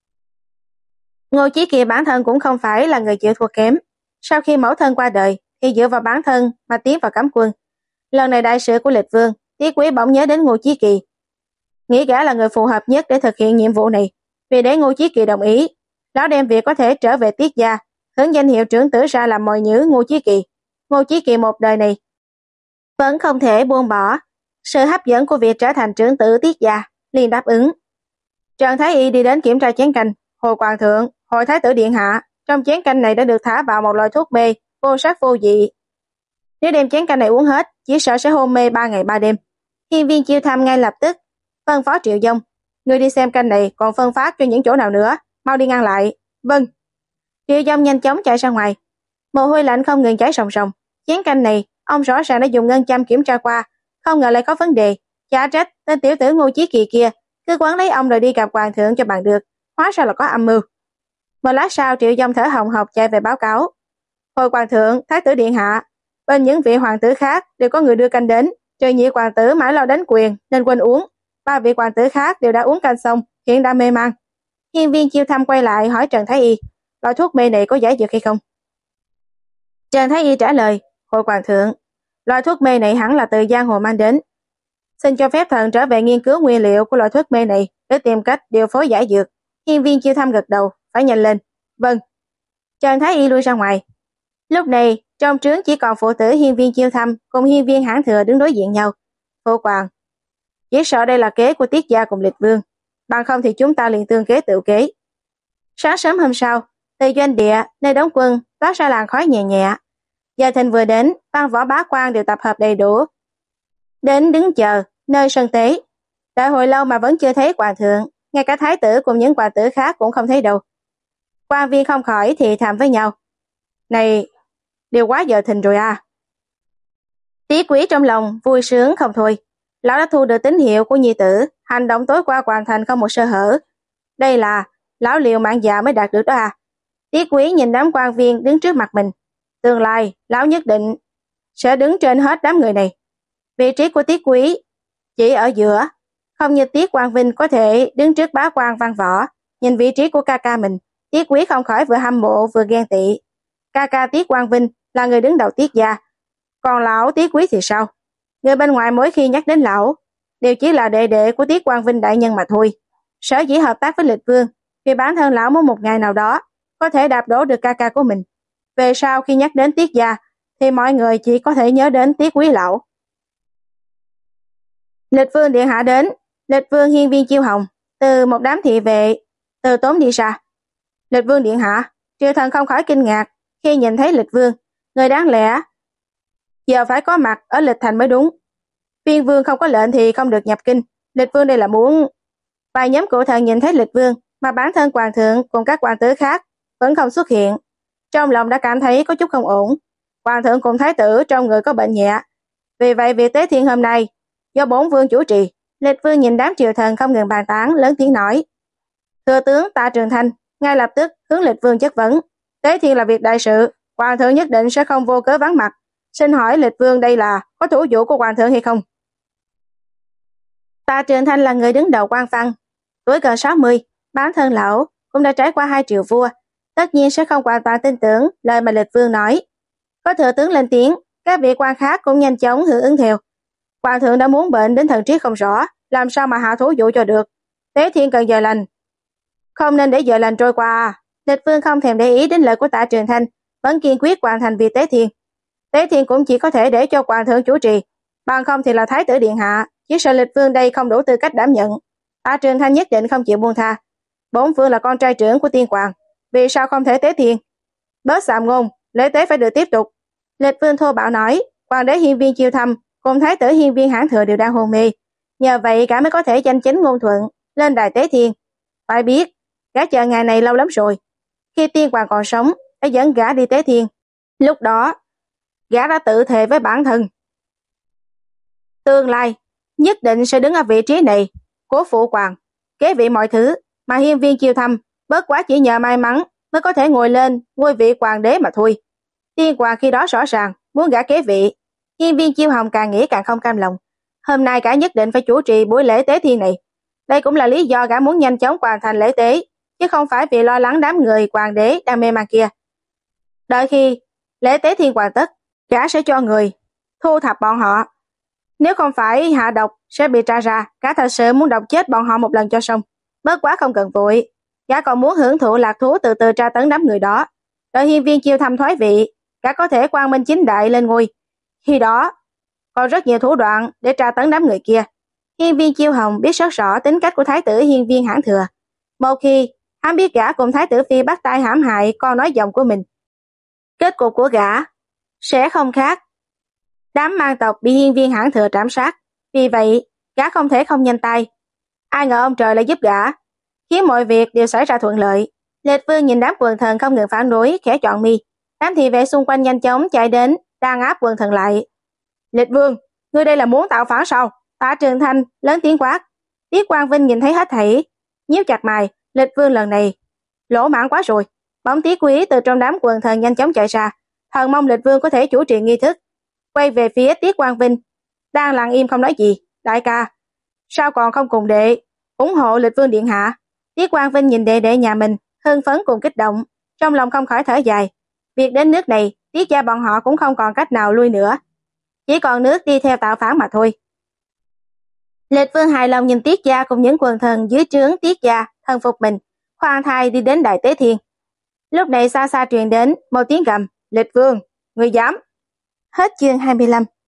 Speaker 1: Ngô Chí Kỳ bản thân cũng không phải là người chịu thua kém. Sau khi mẫu thân qua đời thì dựa vào bản thân mà tiến vào cấm quân. Lần này đại sự của Lịch Vương, Tiết Quý bỗng nhớ đến Ngô Chí Kỳ, nghĩ gã là người phù hợp nhất để thực hiện nhiệm vụ này. Vì để Ngô Chí Kỳ đồng ý, lão đem việc có thể trở về Tiết gia, hướng danh hiệu trưởng tử ra làm mồi nhử Ngô Chí Kỳ. Ngô Chí Kỳ một đời này vẫn không thể buông bỏ sự hấp dẫn của việc trở thành trưởng tử Tiết gia, liền đáp ứng. Trần Thái Y đi đến kiểm tra chén canh. Hồ Hoàng thượng, Hồi Thái tử điện hạ, trong chén canh này đã được thả vào một loại thuốc mê vô sắc vô vị. Nếu đem chén canh này uống hết, chỉ sợ sẽ hôn mê ba ngày ba đêm. Hiên viên Chiêu Thăm ngay lập tức phân phó Triệu Dung, người đi xem canh này còn phân phát cho những chỗ nào nữa, mau đi ngăn lại. Vâng. Triệu Dung nhanh chóng chạy ra ngoài, mồ hôi lạnh không ngừng chảy ròng ròng. Chén canh này ông rõ ràng đã dùng ngân châm kiểm tra qua, không ngờ lại có vấn đề. Chả trách tên tiểu tử Ngô Chí Kỳ kia cứ quấn lấy ông rồi đi gặp hoàng thượng cho bằng được, hóa ra là có âm mưu. Một lát sau Triệu Dung thở hồng hộc chạy về báo cáo. Hồi hoàng thượng, Thái tử điện hạ, bên những vị hoàng tử khác đều có người đưa canh đến, trừ nhị hoàng tử mãi lo đánh quyền nên quên uống. Ba vị hoàng tử khác đều đã uống canh xong, hiện đã mê man. Hiên viên Chiêu Thăm quay lại hỏi Trần Thái Y, loại thuốc mê này có giải dược hay không? Trần Thái Y trả lời, hồi hoàng thượng, loại thuốc mê này hẳn là từ giang hồ mang đến. Xin cho phép thần trở về nghiên cứu nguyên liệu của loại thuốc mê này để tìm cách điều phối giải dược. Hiên viên Chiêu Thăm gật đầu, phải nhanh lên. Vâng. Trần Thái Y lui ra ngoài. Lúc này trong trướng chỉ còn phụ tử hiên viên Chiêu Thăm cùng hiên viên Hãn Thừa đứng đối diện nhau. Phụ hoàng, chỉ sợ đây là kế của Tiết gia cùng Lịch Vương, bằng không thì chúng ta liền tương kế tự kế. Sáng sớm hôm sau, từ doanh địa nơi đóng quân toát ra làn khói nhẹ nhẹ. Giờ thìn vừa đến, văn võ bá quan đều tập hợp đầy đủ, đến đứng chờ nơi sân tế. Đợi hồi lâu mà vẫn chưa thấy hoàng thượng, ngay cả thái tử cùng những hoàng tử khác cũng không thấy đâu. Quan viên không khỏi thì thầm với nhau, này, đều quá giờ thìn rồi à. Tiết Quý trong lòng vui sướng không thôi. Lão đã thu được tín hiệu của nhi tử, hành động tối qua hoàn thành không một sơ hở. Đây là lão liều mạng già mới đạt được đó à. Tiết Quý nhìn đám quan viên đứng trước mặt mình. Tương lai, lão nhất định sẽ đứng trên hết đám người này. Vị trí của Tiết Quý chỉ ở giữa, không như Tiết Quang Vinh có thể đứng trước bá quan văn võ. Nhìn vị trí của ca ca mình, Tiết Quý không khỏi vừa hâm mộ vừa ghen tị. Ca ca Tiết Quang Vinh là người đứng đầu Tiết gia, còn lão Tiết Quý thì sao? Người bên ngoài mỗi khi nhắc đến lão đều chỉ là đệ đệ của Tiết Quang Vinh đại nhân mà thôi. Sở dĩ hợp tác với Lịch Vương vì bản thân lão muốn một ngày nào đó có thể đạp đổ được ca ca của mình. Về sau khi nhắc đến Tiết gia thì mọi người chỉ có thể nhớ đến Tiết Quý lão. Lịch Vương điện hạ đến. Lịch Vương hiên viên Chiêu Hồng từ một đám thị vệ từ tốn đi ra. Lịch Vương điện hạ, Triều thần không khỏi kinh ngạc khi nhìn thấy Lịch Vương, người đáng lẽ giờ phải có mặt ở Lịch Thành mới đúng. Viên vương không có lệnh thì không được nhập kinh. Lịch Vương đây là muốn... Vài nhóm cụ thần nhìn thấy Lịch Vương mà bản thân hoàng thượng cùng các hoàng tử khác vẫn không xuất hiện, trong lòng đã cảm thấy có chút không ổn. Hoàng thượng cùng thái tử trong người có bệnh nhẹ, vì vậy việc tế thiên hôm nay do bổn vương chủ trì. Lịch Vương nhìn đám triều thần không ngừng bàn tán, lớn tiếng nói. Thừa tướng Tạ Trường Thanh ngay lập tức hướng Lịch Vương chất vấn. Tế thiên là việc đại sự, hoàng thượng nhất định sẽ không vô cớ vắng mặt. Xin hỏi Lịch Vương đây là có thủ vụ của hoàng thượng hay không? Tạ Trường Thanh là người đứng đầu quan văn, tuổi gần sáu mươi, bản thân lão cũng đã trải qua hai triều vua, tất nhiên sẽ không hoàn toàn tin tưởng lời mà Lịch Vương nói. Có thừa tướng lên tiếng, các vị quan khác cũng nhanh chóng hưởng ứng theo. Hoàng thượng đã muốn bệnh đến thần trí không rõ, làm sao mà hạ thủ vụ cho được. Tế thiên cần giờ lành, không nên để giờ lành trôi qua. Lịch Vương không thèm để ý đến lời của Tạ Trường Thanh, vẫn kiên quyết hoàn thành việc tế thiên. Tế thiên cũng chỉ có thể để cho hoàng thượng chủ trì, bằng không thì là thái tử điện hạ chỉ sợ Lịch Vương đây không đủ tư cách đảm nhận. Tạ Trường Thanh nhất định không chịu buông tha. Bổn vương là con trai trưởng của tiên hoàng, vì sao không thể tế thiên? Bớt sàm ngôn, lễ tế phải được tiếp tục. Lịch Vương thô bạo nói, hoàng đế hiên viên Chiêu Thâm cùng thái tử hiên viên Hãn Thừa đều đang hôn mê, nhờ vậy cả mới có thể danh chính ngôn thuận lên đài tế thiên. Phải biết, gã chờ ngày này lâu lắm rồi. Khi tiên hoàng còn sống, đã dẫn gã đi tế thiên. Lúc đó, gã đã tự thề với bản thân, tương lai nhất định sẽ đứng ở vị trí này, cố phụ hoàng, kế vị mọi thứ, mà hiên viên Chiêu Thâm bất quá chỉ nhờ may mắn mới có thể ngồi lên ngôi vị hoàng đế mà thôi. Tiên hoàng khi đó rõ ràng muốn gã kế vị. Hiên viên Chiêu Hồng càng nghĩ càng không cam lòng. Hôm nay gã nhất định phải chủ trì buổi lễ tế thiên này. Đây cũng là lý do gã muốn nhanh chóng hoàn thành lễ tế, chứ không phải vì lo lắng đám người hoàng đế đang mê man kia. Đợi khi lễ tế thiên hoàn tất, gã sẽ cho người thu thập bọn họ. Nếu không phải hạ độc sẽ bị tra ra, gã thật sự muốn độc chết bọn họ một lần cho xong. Bất quá không cần vội, gã còn muốn hưởng thụ lạc thú từ từ tra tấn đám người đó. Đợi hiên viên Chiêu Thâm thoái vị, gã có thể quang minh chính đại lên ngôi. Khi đó, còn rất nhiều thủ đoạn để tra tấn đám người kia. Hiên viên Chiêu Hồng biết rất rõ tính cách của thái tử hiên viên Hãn Thừa. Một khi hắn biết gã cùng thái tử phi bắt tay hãm hại con nói giọng của mình, kết cục của gã sẽ không khác đám mang tộc bị hiên viên Hãn Thừa trảm sát. Vì vậy, gã không thể không nhanh tay. Ai ngờ ông trời lại giúp gã, khiến mọi việc đều xảy ra thuận lợi. Lịch Vương nhìn đám quần thần không ngừng phản đối, khẽ chọn mi. Đám thị vệ xung quanh nhanh chóng chạy đến, đang áp quần thần lại. Lịch Vương, ngươi đây là muốn tạo phản sao? Tạ Trường Thanh lớn tiếng quát. Tiết Quang Vinh nhìn thấy hết thảy, nhíu chặt mày. Lịch Vương lần này lỗ mãn quá rồi. Bóng Tiết Quý từ trong đám quần thần nhanh chóng chạy ra, thần mong Lịch Vương có thể chủ trì nghi thức. Quay về phía Tiết Quang Vinh, đang lặng im không nói gì. Đại ca, sao còn không cùng đệ ủng hộ Lịch Vương điện hạ? Tiết Quang Vinh nhìn đệ đệ nhà mình hưng phấn cùng kích động, trong lòng không khỏi thở dài. Việc đến nước này, Tiết gia bọn họ cũng không còn cách nào lui nữa, chỉ còn nước đi theo tạo phản mà thôi. Lịch Vương hài lòng nhìn Tiết gia cùng những quần thần dưới trướng Tiết gia thần phục mình, khoan thai đi đến đại tế thiên. Lúc này xa xa truyền đến một tiếng gầm, Lịch Vương, người dám. Hết chương hai mươi lăm.